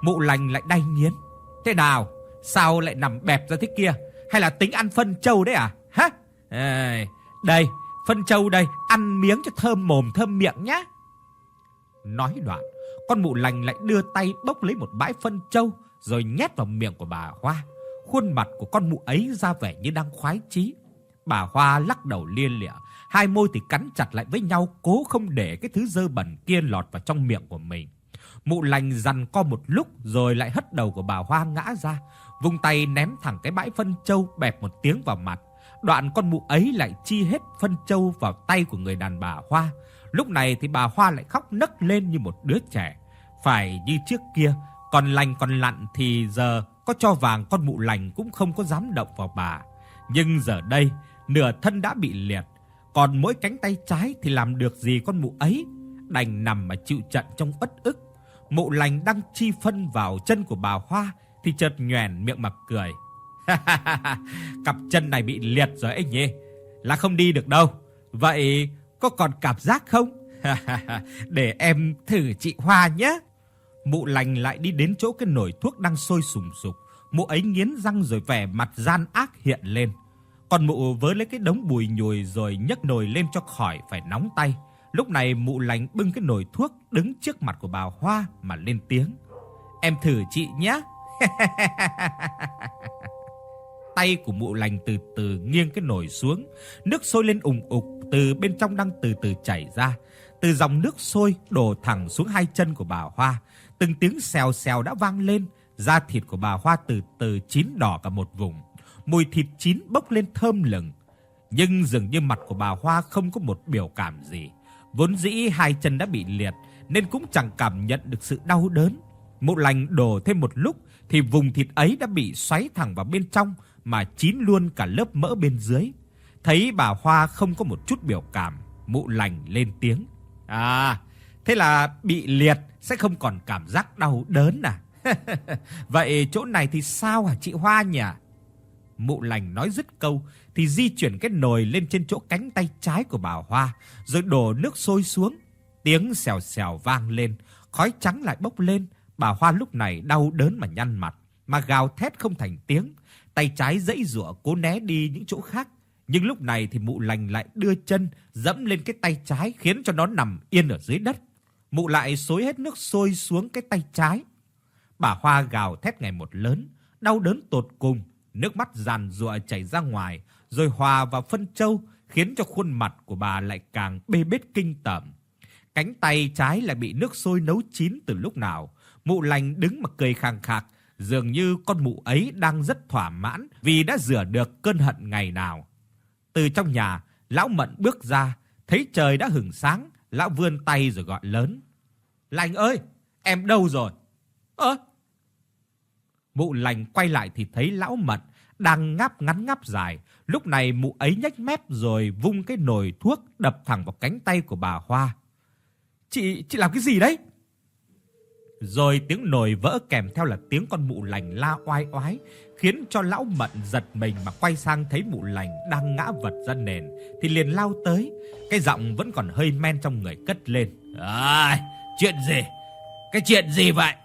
Mụ lành lại đay nghiến. Thế nào? Sao lại nằm bẹp ra thế kia? Hay là tính ăn phân trâu đấy à? Hả? À, đây, phân trâu đây, ăn miếng cho thơm mồm thơm miệng nhá. Nói đoạn, con mụ lành lại đưa tay bốc lấy một bãi phân trâu rồi nhét vào miệng của bà Hoa. Khuôn mặt của con mụ ấy ra vẻ như đang khoái chí. Bà Hoa lắc đầu lia lịa, hai môi thì cắn chặt lại với nhau, cố không để cái thứ dơ bẩn kia lọt vào trong miệng của mình. Mụ lành giằng co một lúc rồi lại hất đầu của bà Hoa ngã ra, vung tay ném thẳng cái bãi phân trâu bẹp một tiếng vào mặt. Đoạn con mụ ấy lại chi hết phân trâu vào tay của người đàn bà Hoa. Lúc này thì bà Hoa lại khóc nấc lên như một đứa trẻ. Phải như trước kia, còn lành còn lặn thì giờ có cho vàng con mụ lành cũng không có dám động vào bà. Nhưng giờ đây, nửa thân đã bị liệt, còn mỗi cánh tay trái thì làm được gì con mụ ấy, đành nằm mà chịu trận trong uất ức. Mụ lành đang chi phân vào chân của bà Hoa thì chợt nhoẻn miệng mà cười. Cặp chân này bị liệt rồi ấy nhỉ, là không đi được đâu. Vậy có còn cảm giác không? Để em thử chị Hoa nhé. Mụ lành lại đi đến chỗ cái nồi thuốc đang sôi sùng sục. Mụ ấy nghiến răng rồi vẻ mặt gian ác hiện lên. Còn mụ vớ lấy cái đống bùi nhùi rồi nhấc nồi lên cho khỏi phải nóng tay. Lúc này mụ lành bưng cái nồi thuốc đứng trước mặt của bà Hoa mà lên tiếng. Em thử chị nhé. Tay của mụ lành từ từ nghiêng cái nồi xuống, nước sôi lên ùng ục, từ bên trong đang từ từ chảy ra. Từ dòng nước sôi đổ thẳng xuống hai chân của bà Hoa, từng tiếng xèo xèo đã vang lên, da thịt của bà Hoa từ từ chín đỏ cả một vùng. Mùi thịt chín bốc lên thơm lừng. Nhưng dường như mặt của bà Hoa không có một biểu cảm gì. Vốn dĩ hai chân đã bị liệt nên cũng chẳng cảm nhận được sự đau đớn. Mụ lành đổ thêm một lúc thì vùng thịt ấy đã bị xoáy thẳng vào bên trong mà chín luôn cả lớp mỡ bên dưới. Thấy bà Hoa không có một chút biểu cảm, mụ lành lên tiếng. À, thế là bị liệt sẽ không còn cảm giác đau đớn à? Vậy chỗ này thì sao hả chị Hoa nhỉ? Mụ lành nói dứt câu thì di chuyển cái nồi lên trên chỗ cánh tay trái của bà Hoa, rồi đổ nước sôi xuống. Tiếng xèo xèo vang lên, khói trắng lại bốc lên. Bà Hoa lúc này đau đớn mà nhăn mặt, mà gào thét không thành tiếng. Tay trái giãy giụa cố né đi những chỗ khác. Nhưng lúc này thì mụ lành lại đưa chân dẫm lên cái tay trái khiến cho nó nằm yên ở dưới đất. Mụ lại xối hết nước sôi xuống cái tay trái. Bà Hoa gào thét ngày một lớn, đau đớn tột cùng, nước mắt giàn giụa chảy ra ngoài, rồi hòa vào phân trâu, khiến cho khuôn mặt của bà lại càng bê bết kinh tởm. Cánh tay trái lại bị nước sôi nấu chín từ lúc nào. Mụ lành đứng mà cười khàng khạc, dường như con mụ ấy đang rất thỏa mãn vì đã rửa được cơn hận ngày nào. Từ trong nhà, lão Mận bước ra, thấy trời đã hửng sáng, lão vươn tay rồi gọi lớn. Lành ơi, em đâu rồi? Ơ? Mụ lành quay lại thì thấy lão Mận đang ngáp ngắn ngáp dài. Lúc này mụ ấy nhếch mép rồi vung cái nồi thuốc đập thẳng vào cánh tay của bà Hoa. Chị, chị làm cái gì đấy? Rồi tiếng nồi vỡ kèm theo là tiếng con mụ lành la oai oái, khiến cho lão Mận giật mình mà quay sang thấy mụ lành đang ngã vật ra nền thì liền lao tới, cái giọng vẫn còn hơi men trong người cất lên. À, chuyện gì? Cái chuyện gì vậy?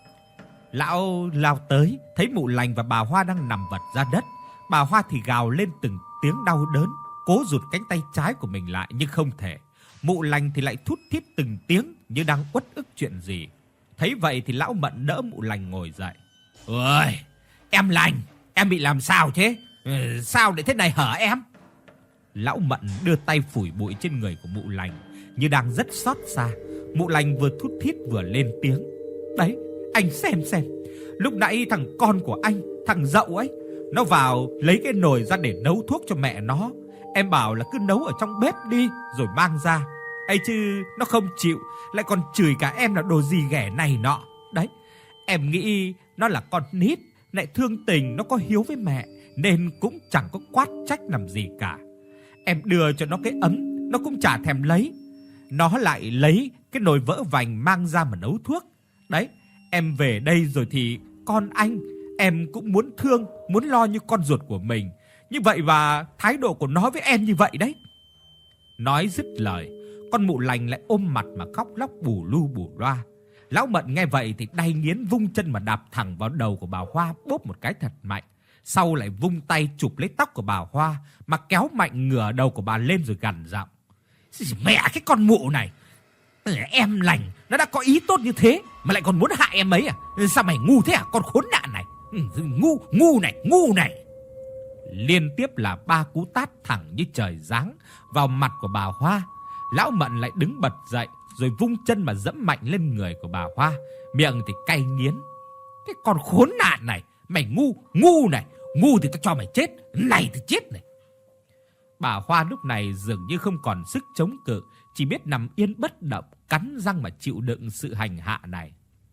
Lão lao tới, thấy mụ lành và bà Hoa đang nằm vật ra đất. Bà Hoa thì gào lên từng tiếng đau đớn, cố rụt cánh tay trái của mình lại nhưng không thể. Mụ lành thì lại thút thít từng tiếng như đang uất ức chuyện gì. Thấy vậy thì lão Mận đỡ mụ lành ngồi dậy. Ôi, em Lành, em bị làm sao thế? Ừ, sao lại thế này hả em? Lão Mận đưa tay phủi bụi trên người của mụ lành như đang rất xót xa. Mụ lành vừa thút thít vừa lên tiếng. Đấy, anh xem xem, lúc nãy thằng con của anh, thằng Dậu ấy, nó vào lấy cái nồi ra để nấu thuốc cho mẹ nó. Em bảo là cứ nấu ở trong bếp đi rồi mang ra. Ấy chứ nó không chịu, lại còn chửi cả em là đồ gì ghẻ này nọ. Đấy, em nghĩ nó là con nít, lại thương tình nó có hiếu với mẹ nên cũng chẳng có quát trách làm gì cả. Em đưa cho nó cái ấm, nó cũng chả thèm lấy. Nó lại lấy cái nồi vỡ vành mang ra mà nấu thuốc. Đấy, em về đây rồi thì con anh em cũng muốn thương, muốn lo như con ruột của mình. Như vậy và thái độ của nó với em như vậy đấy. Nói dứt lời, con mụ lành lại ôm mặt mà khóc lóc bù lu bù loa. Lão Mận nghe vậy thì đay nghiến vung chân mà đạp thẳng vào đầu của bà Hoa, bốp một cái thật mạnh. Sau lại vung tay chụp lấy tóc của bà Hoa mà kéo mạnh ngửa đầu của bà lên rồi gằn giọng: "Mẹ cái con mụ này, em lành nó đã có ý tốt như thế mà lại còn muốn hại em ấy à? Sao mày ngu thế à, con khốn nạn này? Ngu, ngu này, ngu này." Liên tiếp là ba cú tát thẳng như trời giáng vào mặt của bà Hoa. Lão Mận lại đứng bật dậy rồi vung chân mà giẫm mạnh lên người của bà Hoa, miệng thì cay nghiến: "Cái con khốn nạn này, mày ngu, ngu này, ngu thì tao cho mày chết, này thì chết này." Bà Hoa lúc này dường như không còn sức chống cự, chỉ biết nằm yên bất động, cắn răng mà chịu đựng sự hành hạ này.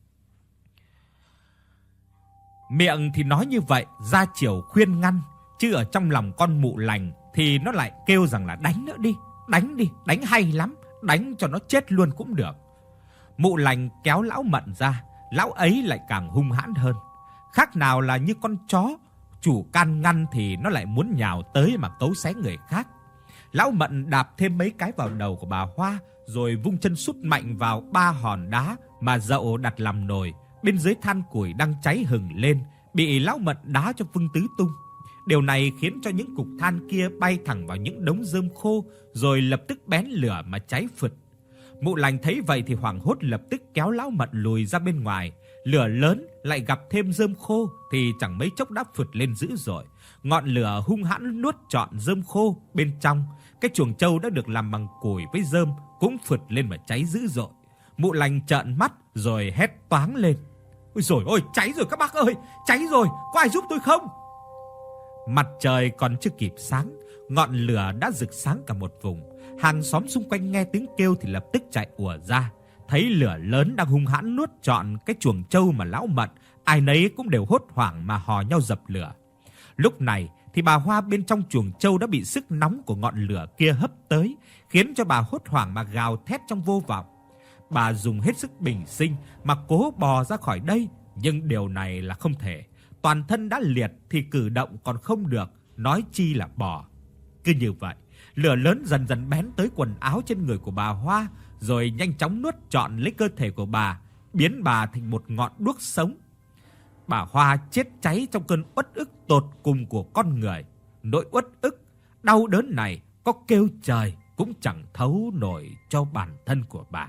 Miệng thì nói như vậy, ra chiều khuyên ngăn, chứ ở trong lòng con mụ lành thì nó lại kêu rằng là đánh nữa đi, đánh đi, đánh hay lắm, đánh cho nó chết luôn cũng được. Mụ lành kéo lão Mận ra, lão ấy lại càng hung hãn hơn. Khác nào là như con chó, chủ can ngăn thì nó lại muốn nhào tới mà cấu xé người khác. Lão Mận đạp thêm mấy cái vào đầu của bà Hoa, rồi vung chân sút mạnh vào ba hòn đá mà Dậu đặt làm nồi bên dưới than củi đang cháy hừng lên, bị lão Mận đá cho văng tứ tung. Điều này khiến cho những cục than kia bay thẳng vào những đống rơm khô, rồi lập tức bén lửa mà cháy phụt. Mụ lành thấy vậy thì hoảng hốt lập tức kéo lão Mận lùi ra bên ngoài. Lửa lớn lại gặp thêm rơm khô thì chẳng mấy chốc đã phụt lên dữ dội. Ngọn lửa hung hãn nuốt trọn rơm khô bên trong. Cái chuồng trâu đã được làm bằng củi với rơm cũng phụt lên mà cháy dữ dội. Mụ lành trợn mắt rồi hét toáng lên: "Ôi giời ơi, cháy rồi các bác ơi, cháy rồi, có ai giúp tôi không?" Mặt trời còn chưa kịp sáng, ngọn lửa đã rực sáng cả một vùng. Hàng xóm xung quanh nghe tiếng kêu thì lập tức chạy ùa ra. Thấy lửa lớn đang hung hãn nuốt trọn cái chuồng trâu mà lão Mận, ai nấy cũng đều hốt hoảng mà hò nhau dập lửa. Lúc này thì bà Hoa bên trong chuồng trâu đã bị sức nóng của ngọn lửa kia hấp tới, khiến cho bà hốt hoảng mà gào thét trong vô vọng. Bà dùng hết sức bình sinh mà cố bò ra khỏi đây, nhưng điều này là không thể. Toàn thân đã liệt thì cử động còn không được, nói chi là bò. Cứ như vậy, lửa lớn dần dần bén tới quần áo trên người của bà Hoa, rồi nhanh chóng nuốt trọn lấy cơ thể của bà, biến bà thành một ngọn đuốc sống. Bà Hoa chết cháy trong cơn uất ức tột cùng của con người. Nỗi uất ức, đau đớn này có kêu trời cũng chẳng thấu nổi cho bản thân của bà.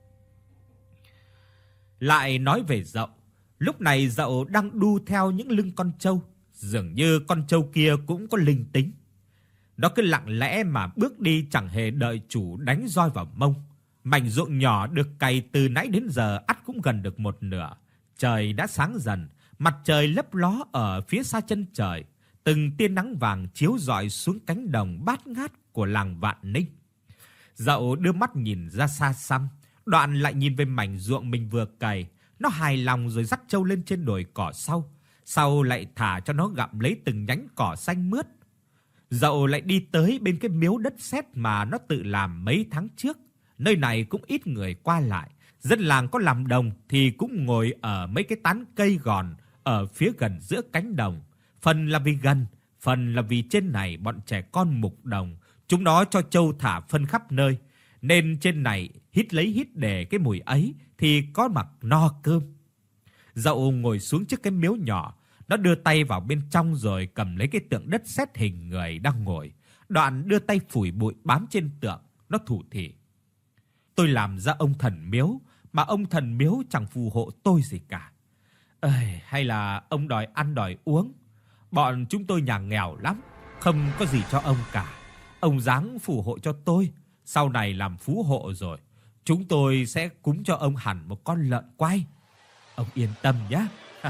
Lại nói về Dậu, lúc này Dậu đang đu theo những lưng con trâu, dường như con trâu kia cũng có linh tính. Nó cứ lặng lẽ mà bước đi chẳng hề đợi chủ đánh roi vào mông. Mảnh ruộng nhỏ được cày từ nãy đến giờ ắt cũng gần được một nửa. Trời đã sáng dần, mặt trời lấp ló ở phía xa chân trời, từng tia nắng vàng chiếu rọi xuống cánh đồng bát ngát của làng Vạn Ninh. Dậu đưa mắt nhìn ra xa xăm, đoạn lại nhìn về mảnh ruộng mình vừa cày. Nó hài lòng rồi dắt trâu lên trên đồi cỏ sau, sau lại thả cho nó gặm lấy từng nhánh cỏ xanh mướt. Dậu lại đi tới bên cái miếu đất sét mà nó tự làm mấy tháng trước. Nơi này cũng ít người qua lại, dân làng có làm đồng thì cũng ngồi ở mấy cái tán cây gòn ở phía gần giữa cánh đồng. Phần là vì gần, phần là vì trên này bọn trẻ con mục đồng, chúng nó cho trâu thả phân khắp nơi, nên trên này hít lấy hít để cái mùi ấy thì có mặc no cơm. Dậu ngồi xuống trước cái miếu nhỏ, nó đưa tay vào bên trong rồi cầm lấy cái tượng đất sét hình người đang ngồi, đoạn đưa tay phủi bụi bám trên tượng, nó thủ thỉ: "Tôi làm ra ông thần miếu mà ông thần miếu chẳng phù hộ tôi gì cả. Ơi, hay là ông đòi ăn đòi uống? Bọn chúng tôi nhà nghèo lắm, không có gì cho ông cả. Ông giáng phù hộ cho tôi, sau này làm phú hộ rồi, chúng tôi sẽ cúng cho ông hẳn một con lợn quay. Ông yên tâm nhé."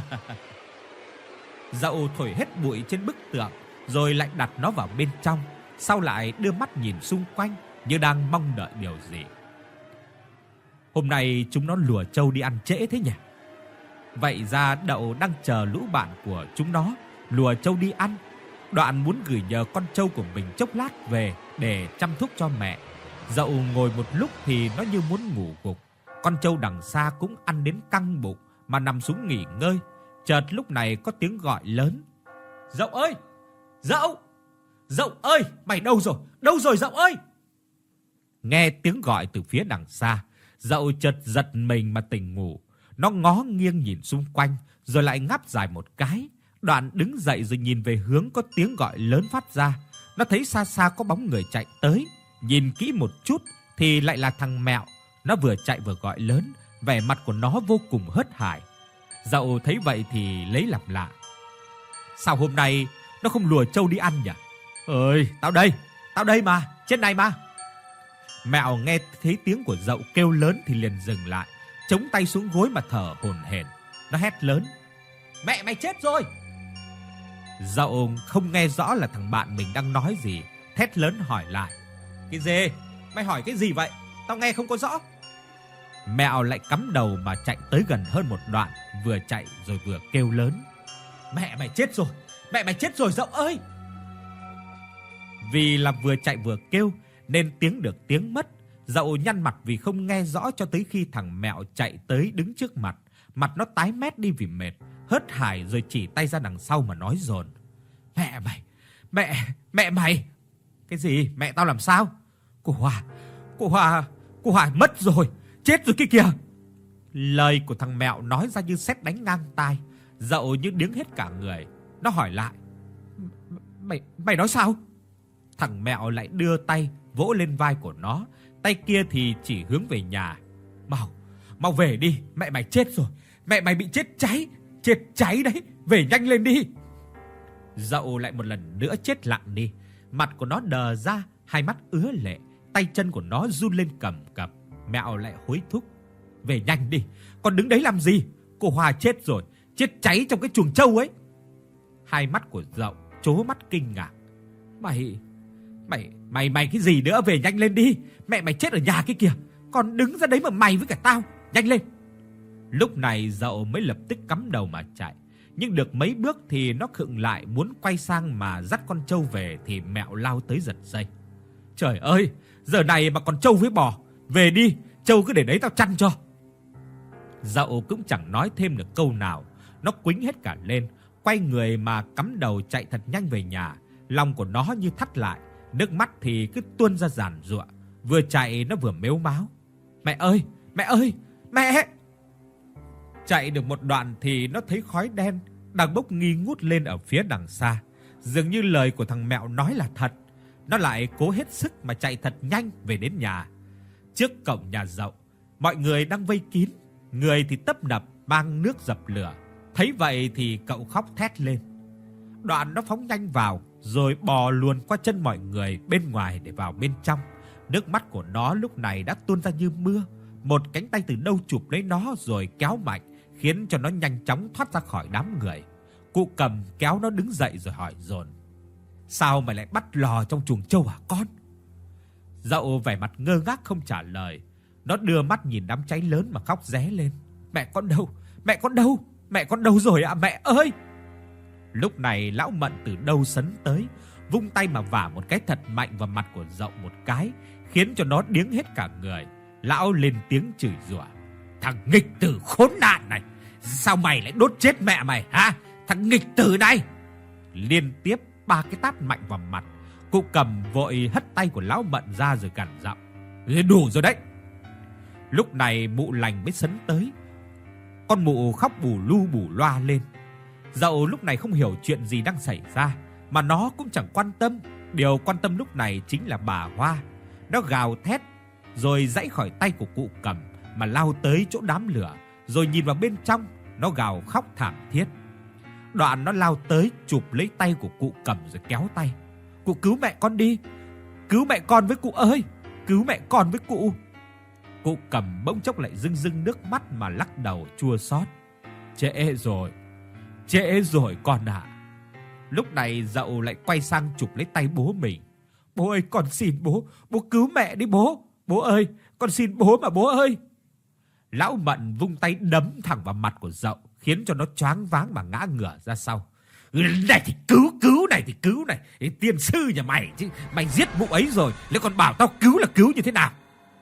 Dậu thổi hết bụi trên bức tượng rồi lại đặt nó vào bên trong, sau lại đưa mắt nhìn xung quanh như đang mong đợi điều gì. Hôm nay chúng nó lùa trâu đi ăn trễ thế nhỉ? Vậy ra Đậu đang chờ lũ bạn của chúng nó lùa trâu đi ăn, đoạn muốn gửi nhờ con trâu của mình chốc lát về để chăm thuốc cho mẹ. Dậu ngồi một lúc thì nó như muốn ngủ gục. Con trâu đằng xa cũng ăn đến căng bụng mà nằm xuống nghỉ ngơi. Chợt lúc này có tiếng gọi lớn: "Dậu ơi! Dậu! Dậu ơi! Mày đâu rồi? Đâu rồi Dậu ơi?" Nghe tiếng gọi từ phía đằng xa, Dậu chợt giật mình mà tỉnh ngủ. Nó ngó nghiêng nhìn xung quanh, rồi lại ngáp dài một cái. Đoạn đứng dậy rồi nhìn về hướng có tiếng gọi lớn phát ra. Nó thấy xa xa có bóng người chạy tới. Nhìn kỹ một chút thì lại là thằng Mẹo. Nó vừa chạy vừa gọi lớn, vẻ mặt của nó vô cùng hớt hải. Dậu thấy vậy thì lấy làm lạ. Sao hôm nay nó không lùa trâu đi ăn nhỉ? Ơi, tao đây, tao đây mà, trên này mà. Mẹo nghe thấy tiếng của Dậu kêu lớn thì liền dừng lại, chống tay xuống gối mà thở hổn hển. Nó hét lớn: "Mẹ mày chết rồi!" Dậu không nghe rõ là thằng bạn mình đang nói gì, thét lớn hỏi lại: "Cái gì? Mày hỏi cái gì vậy? Tao nghe không có rõ." Mẹo lại cắm đầu mà chạy tới gần hơn một đoạn, vừa chạy rồi vừa kêu lớn: "Mẹ mày chết rồi! Mẹ mày chết rồi Dậu ơi!" Vì là vừa chạy vừa kêu nên tiếng được tiếng mất. Dậu nhăn mặt vì không nghe rõ cho tới khi thằng Mẹo chạy tới đứng trước mặt. Mặt nó tái mét đi vì mệt, hớt hải rồi chỉ tay ra đằng sau mà nói dồn: "Mẹ mày! Mẹ! Mẹ mày!" "Cái gì? Mẹ tao làm sao?" "Cô Hòa! Cô Hòa! Cô Hòa mất rồi! Chết rồi kia kìa!" Lời của thằng Mẹo nói ra như sét đánh ngang tai. Dậu như điếng hết cả người. Nó hỏi lại: "Mày mày nói sao?" Thằng Mẹo lại đưa tay vỗ lên vai của nó, tay kia thì chỉ hướng về nhà. "Mau, mau về đi, mẹ mày chết rồi. Mẹ mày bị chết cháy, chết cháy đấy, về nhanh lên đi." Dậu lại một lần nữa chết lặng đi, mặt của nó đờ ra, hai mắt ứa lệ, tay chân của nó run lên cầm cập. Mẹo lại hối thúc: "Về nhanh đi, còn đứng đấy làm gì? Cô Hòa chết rồi, chết cháy trong cái chuồng trâu ấy." Hai mắt của Dậu trố mắt kinh ngạc. "Mày, mày, mày mày cái gì nữa, về nhanh lên đi. Mẹ mày chết ở nhà kia kìa, còn đứng ra đấy mà mày với cả tao, nhanh lên." Lúc này Dậu mới lập tức cắm đầu mà chạy, nhưng được mấy bước thì nó khựng lại muốn quay sang mà dắt con trâu về thì Mẹo lao tới giật dây. "Trời ơi, giờ này mà còn trâu với bò, về đi, trâu cứ để đấy tao chăn cho." Dậu cũng chẳng nói thêm được câu nào, nó quĩnh hết cả lên, quay người mà cắm đầu chạy thật nhanh về nhà. Lòng của nó như thắt lại, nước mắt thì cứ tuôn ra giàn giụa. Vừa chạy nó vừa mếu máo: "Mẹ ơi, mẹ ơi, mẹ!" Chạy được một đoạn thì nó thấy khói đen đang bốc nghi ngút lên ở phía đằng xa. Dường như lời của thằng Mẹo nói là thật. Nó lại cố hết sức mà chạy thật nhanh về đến nhà. Trước cổng nhà Dậu, mọi người đang vây kín, người thì tấp nập mang nước dập lửa. Thấy vậy thì cậu khóc thét lên. Đoạn nó phóng nhanh vào, rồi bò luồn qua chân mọi người bên ngoài để vào bên trong. Nước mắt của nó lúc này đã tuôn ra như mưa. Một cánh tay từ đâu chụp lấy nó rồi kéo mạnh, khiến cho nó nhanh chóng thoát ra khỏi đám người. Cụ Cầm kéo nó đứng dậy rồi hỏi dồn: "Sao mày lại bắt lò trong chuồng trâu hả con?" Dậu vẻ mặt ngơ ngác không trả lời. Nó đưa mắt nhìn đám cháy lớn mà khóc ré lên: "Mẹ con đâu? Mẹ con đâu? Mẹ con đâu rồi ạ, mẹ ơi?" Lúc này lão Mận từ đâu sấn tới, vung tay mà vả một cái thật mạnh vào mặt của Dậu một cái, khiến cho nó điếng hết cả người. Lão lên tiếng chửi rủa: "Thằng nghịch tử khốn nạn này, sao mày lại đốt chết mẹ mày hả? Thằng nghịch tử này!" Liên tiếp ba cái tát mạnh vào mặt. Cụ Cầm vội hất tay của lão Mận ra rồi gằn giọng: "Đủ rồi đấy." Lúc này mụ Lành mới sấn tới. Con mụ khóc bù lu bù loa lên. Dậu lúc này không hiểu chuyện gì đang xảy ra, mà nó cũng chẳng quan tâm. Điều quan tâm lúc này chính là bà Hoa. Nó gào thét rồi giãy khỏi tay của cụ Cầm mà lao tới chỗ đám lửa, rồi nhìn vào bên trong. Nó gào khóc thảm thiết. Đoạn nó lao tới chụp lấy tay của cụ Cầm rồi kéo tay: "Cụ cứu mẹ con đi, cứu mẹ con với cụ ơi, cứu mẹ con với cụ." Cụ Cầm bỗng chốc lại rưng rưng nước mắt mà lắc đầu chua xót: "Trễ rồi, trễ rồi con ạ." Lúc này Dậu lại quay sang chụp lấy tay bố mình: "Bố ơi, con xin bố, bố cứu mẹ đi bố. Bố ơi, con xin bố mà bố ơi." Lão Mận vung tay đấm thẳng vào mặt của Dậu, khiến cho nó choáng váng mà ngã ngửa ra sau. "Này thì cứu, cứu này thì cứu này, tiên sư nhà mày chứ, mày giết mụ ấy rồi, lại còn bảo tao cứu là cứu như thế nào?"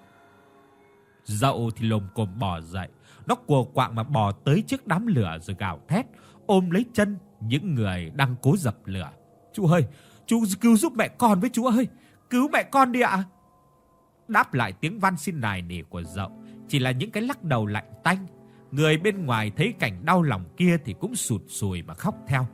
Dậu thì lồm cồm bò dậy, nó cùa quạng mà bò tới trước đám lửa rồi gào thét, ôm lấy chân những người đang cố dập lửa: "Chú ơi, chú cứu giúp mẹ con với chú ơi, cứu mẹ con đi ạ." Đáp lại tiếng van xin nài nỉ của Dậu chỉ là những cái lắc đầu lạnh tanh. Người bên ngoài thấy cảnh đau lòng kia thì cũng sụt sùi mà khóc theo.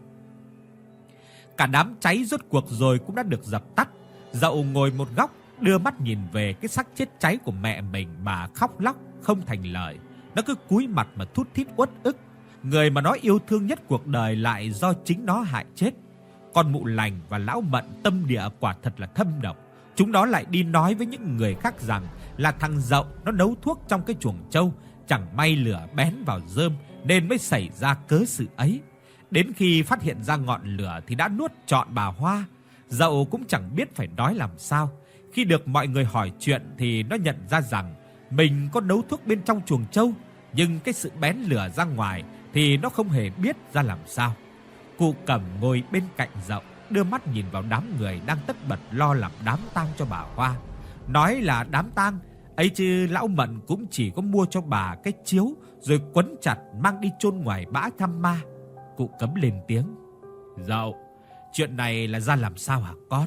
Cả đám cháy rốt cuộc rồi cũng đã được dập tắt. Dậu ngồi một góc, đưa mắt nhìn về cái xác chết cháy của mẹ mình mà khóc lóc không thành lời. Nó cứ cúi mặt mà thút thít uất ức. Người mà nó yêu thương nhất cuộc đời lại do chính nó hại chết. Con Mụ Lành và lão Mận tâm địa quả thật là thâm độc. Chúng nó lại đi nói với những người khác rằng là thằng Dậu nó nấu thuốc trong cái chuồng trâu, chẳng may lửa bén vào rơm nên mới xảy ra cớ sự ấy. Đến khi phát hiện ra ngọn lửa thì đã nuốt trọn bà Hoa. Dậu cũng chẳng biết phải nói làm sao. Khi được mọi người hỏi chuyện thì nó nhận ra rằng mình có nấu thuốc bên trong chuồng trâu, nhưng cái sự bén lửa ra ngoài thì nó không hề biết ra làm sao. Cụ Cẩm ngồi bên cạnh Dậu, đưa mắt nhìn vào đám người đang tất bật lo làm đám tang cho bà Hoa. Nói là đám tang ấy chứ lão Mận cũng chỉ có mua cho bà cái chiếu rồi quấn chặt mang đi chôn ngoài bãi Tham Ma. Cụ Cẩm lên tiếng: "Dậu, chuyện này là ra làm sao hả con?"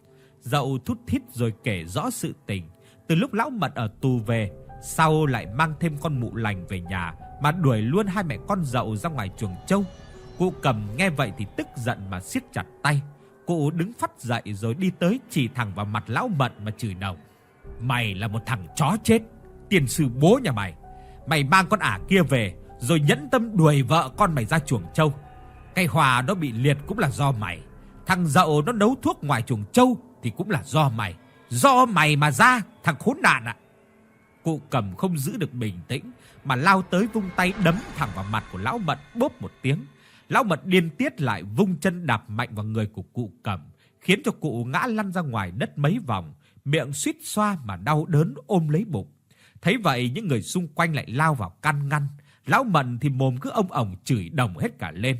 Dậu thút thít rồi kể rõ sự tình. Từ lúc lão Mận ở tù về, sau lại mang thêm con Mụ Lành về nhà mà đuổi luôn hai mẹ con Dậu ra ngoài chuồng trâu. Cụ Cẩm nghe vậy thì tức giận mà siết chặt tay. Cụ đứng phắt dậy rồi đi tới chỉ thẳng vào mặt lão Mận mà chửi nồng: "Mày là một thằng chó chết, tiền sư bố nhà mày. Mày mang con ả kia về rồi nhẫn tâm đuổi vợ con mày ra chuồng trâu. Cái Hòa nó bị liệt cũng là do mày. Thằng Dậu nó nấu thuốc ngoài chuồng trâu thì cũng là do mày. Do mày mà ra, thằng khốn nạn ạ." Cụ Cẩm không giữ được bình tĩnh mà lao tới vung tay đấm thẳng vào mặt của lão Mận bốp một tiếng. Lão Mận điên tiết lại vung chân đạp mạnh vào người của cụ Cẩm, khiến cho cụ ngã lăn ra ngoài đất mấy vòng, miệng suýt xoa mà đau đớn ôm lấy bụng. Thấy vậy những người xung quanh lại lao vào can ngăn. Lão Mận thì mồm cứ ông ổng chửi đồng hết cả lên.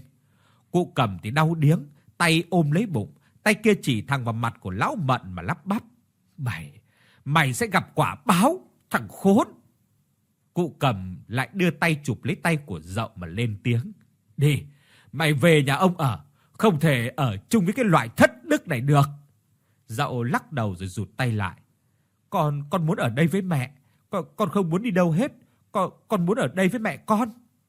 Cụ Cẩm thì đau điếng, tay ôm lấy bụng, tay kia chỉ thẳng vào mặt của lão Mận mà lắp bắp: "Mày, mày sẽ gặp quả báo, thằng khốn." Cụ Cẩm lại đưa tay chụp lấy tay của Dậu mà lên tiếng: "Đi, mày về nhà ông ở, không thể ở chung với cái loại thất đức này được." Dậu lắc đầu rồi rụt tay lại: Con, con muốn ở đây với mẹ, con, con không muốn đi đâu hết, con, con muốn ở đây với mẹ con."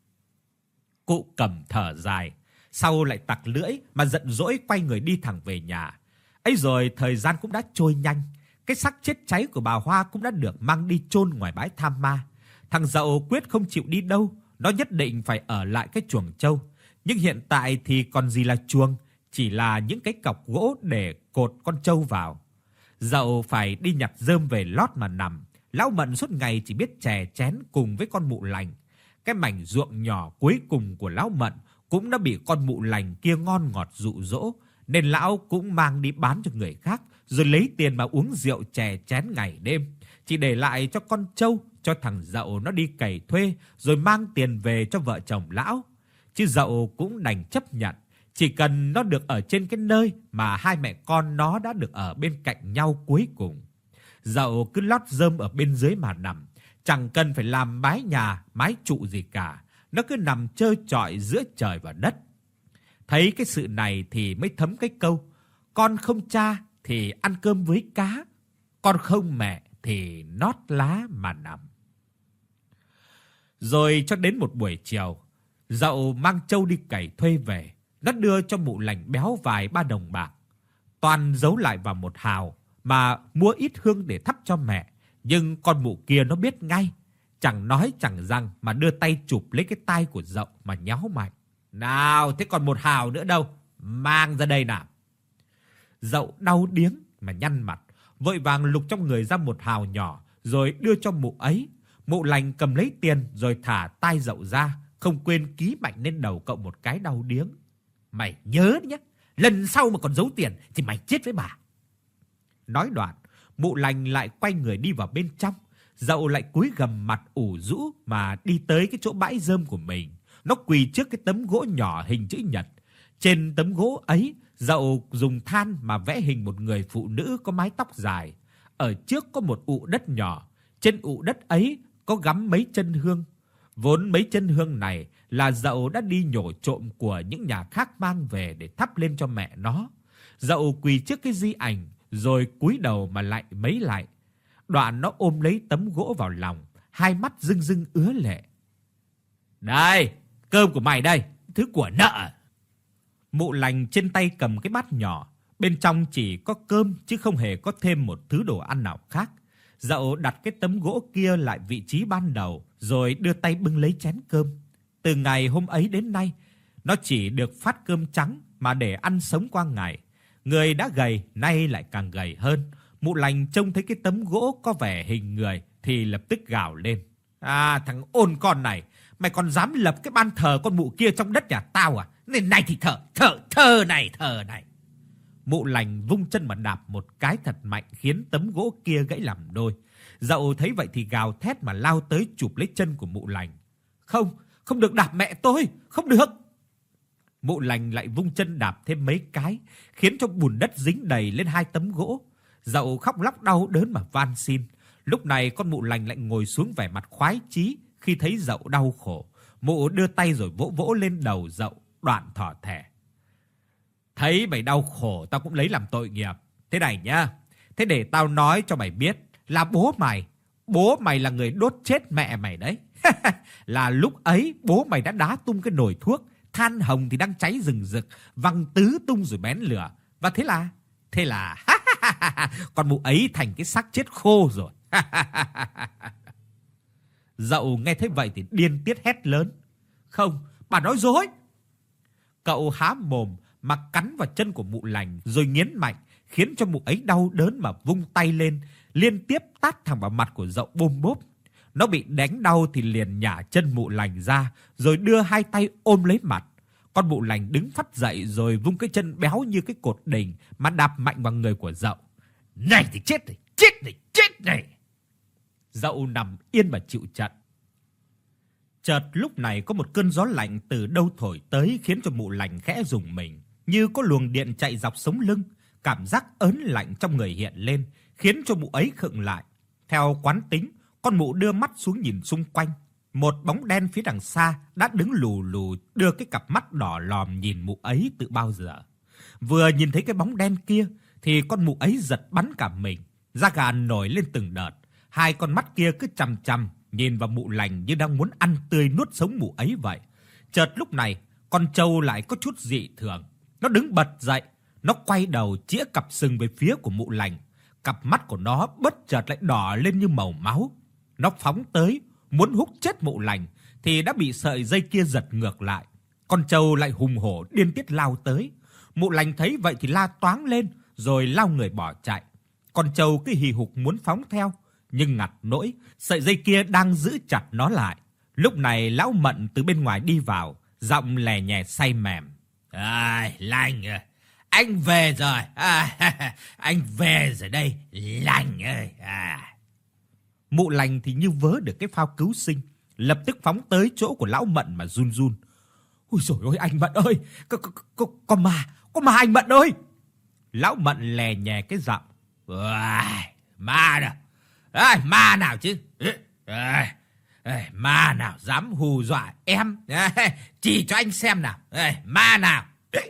Cụ Cẩm thở dài, sau lại tặc lưỡi mà giận dỗi quay người đi thẳng về nhà. Ấy rồi thời gian cũng đã trôi nhanh. Cái xác chết cháy của bà Hoa cũng đã được mang đi chôn ngoài bãi Tham Ma. Thằng Dậu quyết không chịu đi đâu, nó nhất định phải ở lại cái chuồng trâu. Nhưng hiện tại thì còn gì là chuồng, chỉ là những cái cọc gỗ để cột con trâu vào. Dậu phải đi nhặt rơm về lót mà nằm. Lão Mận suốt ngày chỉ biết chè chén cùng với con Mụ Lành. Cái mảnh ruộng nhỏ cuối cùng của lão Mận cũng đã bị con Mụ Lành kia ngon ngọt dụ dỗ, nên lão cũng mang đi bán cho người khác, rồi lấy tiền mà uống rượu chè chén ngày đêm, chỉ để lại cho con trâu, cho thằng Dậu nó đi cày thuê, rồi mang tiền về cho vợ chồng lão. Chứ Dậu cũng đành chấp nhận, chỉ cần nó được ở trên cái nơi mà hai mẹ con nó đã được ở bên cạnh nhau cuối cùng. Dậu cứ lót rơm ở bên dưới mà nằm, chẳng cần phải làm mái nhà, mái trụ gì cả. Nó cứ nằm trơ trọi giữa trời và đất. Thấy cái sự này thì mới thấm cái câu: con không cha thì ăn cơm với cá, con không mẹ thì nót lá mà nằm. Rồi cho đến một buổi chiều, Dậu mang trâu đi cày thuê về. Nó đưa cho Mụ Lành béo vài ba đồng bạc. Toàn giấu lại vào một hào mà mua ít hương để thắp cho mẹ. Nhưng con mụ kia nó biết ngay, chẳng nói chẳng rằng mà đưa tay chụp lấy cái tai của Dậu mà nhéo mạnh: "Nào, thế còn một hào nữa đâu, mang ra đây nào." Dậu đau điếng mà nhăn mặt, vội vàng lục trong người ra một hào nhỏ rồi đưa cho mụ ấy. Mụ Lành cầm lấy tiền rồi thả tai Dậu ra, không quên ký mạnh lên đầu cậu một cái đau điếng: "Mày nhớ nhé, lần sau mà còn giấu tiền thì mày chết với bà." Nói đoạn, Mụ Lành lại quay người đi vào bên trong. Dậu lại cúi gằm mặt ủ rũ mà đi tới cái chỗ bãi rơm của mình. Nó quỳ trước cái tấm gỗ nhỏ hình chữ nhật. Trên tấm gỗ ấy, Dậu dùng than mà vẽ hình một người phụ nữ có mái tóc dài. Ở trước có một ụ đất nhỏ, trên ụ đất ấy có gắm mấy chân hương. Vốn mấy chân hương này là Dậu đã đi nhổ trộm của những nhà khác mang về để thắp lên cho mẹ nó. Dậu quỳ trước cái di ảnh rồi cúi đầu mà lại mấy lại. Đoạn nó ôm lấy tấm gỗ vào lòng, hai mắt rưng rưng ứa lệ. "Đây, cơm của mày đây, thứ của nợ." Mụ Lành trên tay cầm cái bát nhỏ, bên trong chỉ có cơm chứ không hề có thêm một thứ đồ ăn nào khác. Dậu đặt cái tấm gỗ kia lại vị trí ban đầu, rồi đưa tay bưng lấy chén cơm. Từ ngày hôm ấy đến nay, nó chỉ được phát cơm trắng mà để ăn sống qua ngày. Người đã gầy nay lại càng gầy hơn. Mụ Lành trông thấy cái tấm gỗ có vẻ hình người thì lập tức gào lên: "À, thằng ôn con này, mày còn dám lập cái ban thờ con mụ kia trong đất nhà tao à? Nên này thì thờ, thờ, thờ này, thờ này." Mụ Lành vung chân mà đạp một cái thật mạnh khiến tấm gỗ kia gãy làm đôi. Dậu thấy vậy thì gào thét mà lao tới chụp lấy chân của Mụ Lành. "Không, không được đạp mẹ tôi, không được." Mụ Lành lại vung chân đạp thêm mấy cái, khiến cho bùn đất dính đầy lên hai tấm gỗ. Dậu khóc lóc đau đớn mà van xin. Lúc này con Mụ Lành lại ngồi xuống vẻ mặt khoái chí khi thấy Dậu đau khổ. Mụ đưa tay rồi vỗ vỗ lên đầu Dậu, đoạn thỏ thẻ: "Thấy mày đau khổ tao cũng lấy làm tội nghiệp. Thế này nhá, thế để tao nói cho mày biết là bố mày, bố mày là người đốt chết mẹ mày đấy." Là lúc ấy bố mày đã đá tung cái nồi thuốc, than hồng thì đang cháy rừng rực, văng tứ tung rồi bén lửa. Và thế là, thế là con mụ ấy thành cái xác chết khô rồi. Dậu nghe thấy vậy thì điên tiết hét lớn: "Không, bà nói dối." Cậu há mồm mà cắn vào chân của Mụ Lành rồi nghiến mạnh, khiến cho mụ ấy đau đớn mà vung tay lên, liên tiếp tát thẳng vào mặt của Dậu bôm bốp. Nó bị đánh đau thì liền nhả chân Mụ Lành ra, rồi đưa hai tay ôm lấy mặt. Con Mụ Lành đứng phắt dậy rồi vung cái chân béo như cái cột đình mà đạp mạnh vào người của Dậu. "Này thì chết này, chết này, chết này." Dậu nằm yên mà chịu trận. Chợt lúc này có một cơn gió lạnh từ đâu thổi tới khiến cho Mụ Lành khẽ rùng mình, như có luồng điện chạy dọc sống lưng. Cảm giác ớn lạnh trong người hiện lên, khiến cho mụ ấy khựng lại. Theo quán tính, con mụ đưa mắt xuống nhìn xung quanh. Một bóng đen phía đằng xa đã đứng lù lù đưa cái cặp mắt đỏ lòm nhìn mụ ấy từ bao giờ. Vừa nhìn thấy cái bóng đen kia thì con mụ ấy giật bắn cả mình, da gà nổi lên từng đợt. Hai con mắt kia cứ chằm chằm nhìn vào Mụ Lành như đang muốn ăn tươi nuốt sống mụ ấy vậy. Chợt lúc này, con trâu lại có chút dị thường. Nó đứng bật dậy, nó quay đầu chĩa cặp sừng về phía của Mụ Lành. Cặp mắt của nó bất chợt lại đỏ lên như màu máu. Nó phóng tới, muốn húc chết Mụ Lành thì đã bị sợi dây kia giật ngược lại. Con trâu lại hùng hổ điên tiết lao tới. Mụ Lành thấy vậy thì la toáng lên rồi lao người bỏ chạy. Con trâu cứ hì hục muốn phóng theo, nhưng ngặt nỗi sợi dây kia đang giữ chặt nó lại. Lúc này lão Mận từ bên ngoài đi vào, giọng lè nhè say mềm: "Ai, Lành ơi, anh về rồi. À, anh về rồi đây, Lành ơi." À. Mụ Lành thì như vớ được cái phao cứu sinh, lập tức phóng tới chỗ của lão Mận mà run run. "Ôi giời ơi anh Mận ơi, có có có có ma, có ma anh Mận ơi." Lão Mận lè nhè cái giọng: "À, ma đâu? À, ma nào chứ? À, à, ma nào dám hù dọa em? À, chỉ cho anh xem nào. À, ma nào?"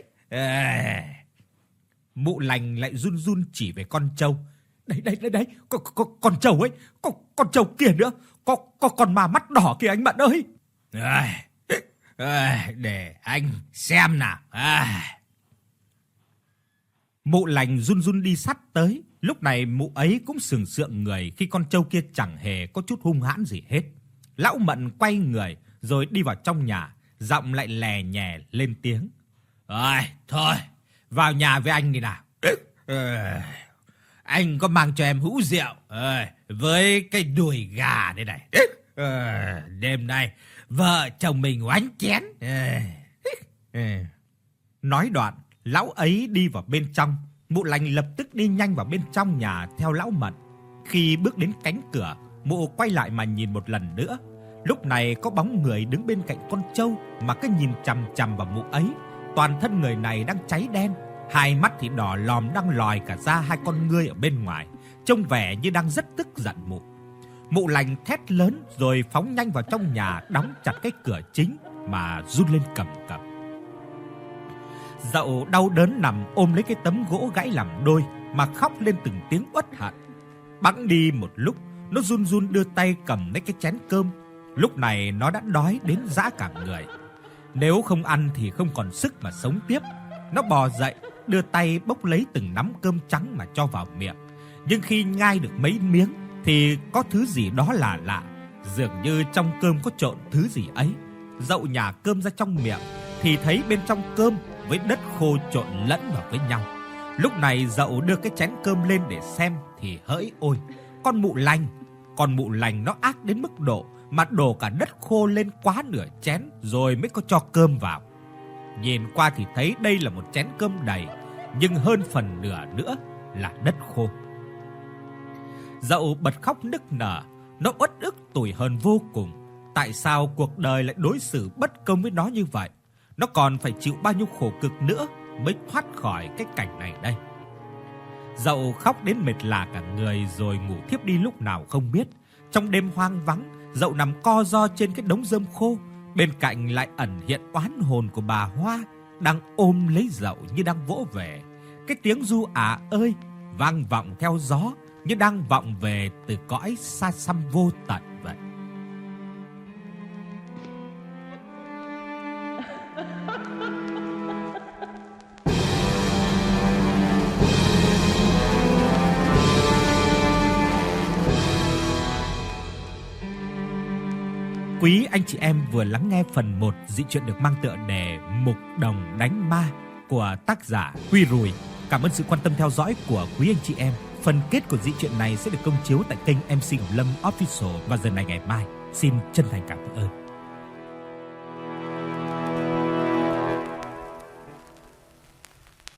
À. Mụ Lành lại run run chỉ về con trâu. "Đấy đấy đấy đấy, có, có, con trâu ấy, có, con trâu kia nữa, có, có con ma mắt đỏ kia anh Mận ơi." À, à, để anh xem nào. À. Mụ Lành run run đi sát tới. Lúc này mụ ấy cũng sừng sượng người khi con trâu kia chẳng hề có chút hung hãn gì hết. Lão Mận quay người rồi đi vào trong nhà, giọng lại lè nhè lên tiếng: "Rồi, thôi, vào nhà với anh đi nào. À, anh có mang cho em hũ rượu à, với cái đùi gà đây này. À, đêm nay vợ chồng mình oánh chén." À, à. Nói đoạn, lão ấy đi vào bên trong. Mụ Lành lập tức đi nhanh vào bên trong nhà theo lão Mận. Khi bước đến cánh cửa, mụ quay lại mà nhìn một lần nữa. Lúc này có bóng người đứng bên cạnh con trâu mà cứ nhìn chằm chằm vào mụ ấy. Toàn thân người này đang cháy đen, hai mắt thì đỏ lòm đang lòi cả ra hai con ngươi ở bên ngoài, trông vẻ như đang rất tức giận mụ. Mụ Lành thét lớn rồi phóng nhanh vào trong nhà, đóng chặt cái cửa chính mà run lên cầm cập. Dậu đau đớn nằm ôm lấy cái tấm gỗ gãy làm đôi mà khóc lên từng tiếng uất hận. Bẵng đi một lúc, nó run run đưa tay cầm lấy cái chén cơm. Lúc này nó đã đói đến rã cả người. Nếu không ăn thì không còn sức mà sống tiếp. Nó bò dậy, đưa tay bốc lấy từng nắm cơm trắng mà cho vào miệng. Nhưng khi nhai được mấy miếng thì có thứ gì đó lạ lạ, dường như trong cơm có trộn thứ gì ấy. Dậu nhả cơm ra trong miệng thì thấy bên trong cơm với đất khô trộn lẫn vào với nhau. Lúc này Dậu đưa cái chén cơm lên để xem thì hỡi ôi, con mụ lành, con mụ lành nó ác đến mức độ mà đổ cả đất khô lên quá nửa chén rồi mới có cho cơm vào. Nhìn qua thì thấy đây là một chén cơm đầy, nhưng hơn phần nửa nữa là đất khô. Dậu bật khóc nức nở, nó uất ức tủi hờn vô cùng. Tại sao cuộc đời lại đối xử bất công với nó như vậy? Nó còn phải chịu bao nhiêu khổ cực nữa mới thoát khỏi cái cảnh này đây. Dậu khóc đến mệt lả cả người rồi ngủ thiếp đi lúc nào không biết. Trong đêm hoang vắng, Dậu nằm co ro trên cái đống rơm khô. Bên cạnh lại ẩn hiện oán hồn của bà Hoa đang ôm lấy Dậu như đang vỗ về. Cái tiếng ru ả ơi vang vọng theo gió như đang vọng về từ cõi xa xăm vô tận vậy. Quý anh chị em vừa lắng nghe phần một dị truyện được mang tựa đề Mục Đồng Đánh Ma của tác giả Huy Rùi. Cảm ơn sự quan tâm theo dõi của quý anh chị em. Phần kết của dị truyện này sẽ được công chiếu tại kênh em xê Ngọc Lâm Official vào giờ này ngày mai. Xin chân thành cảm ơn.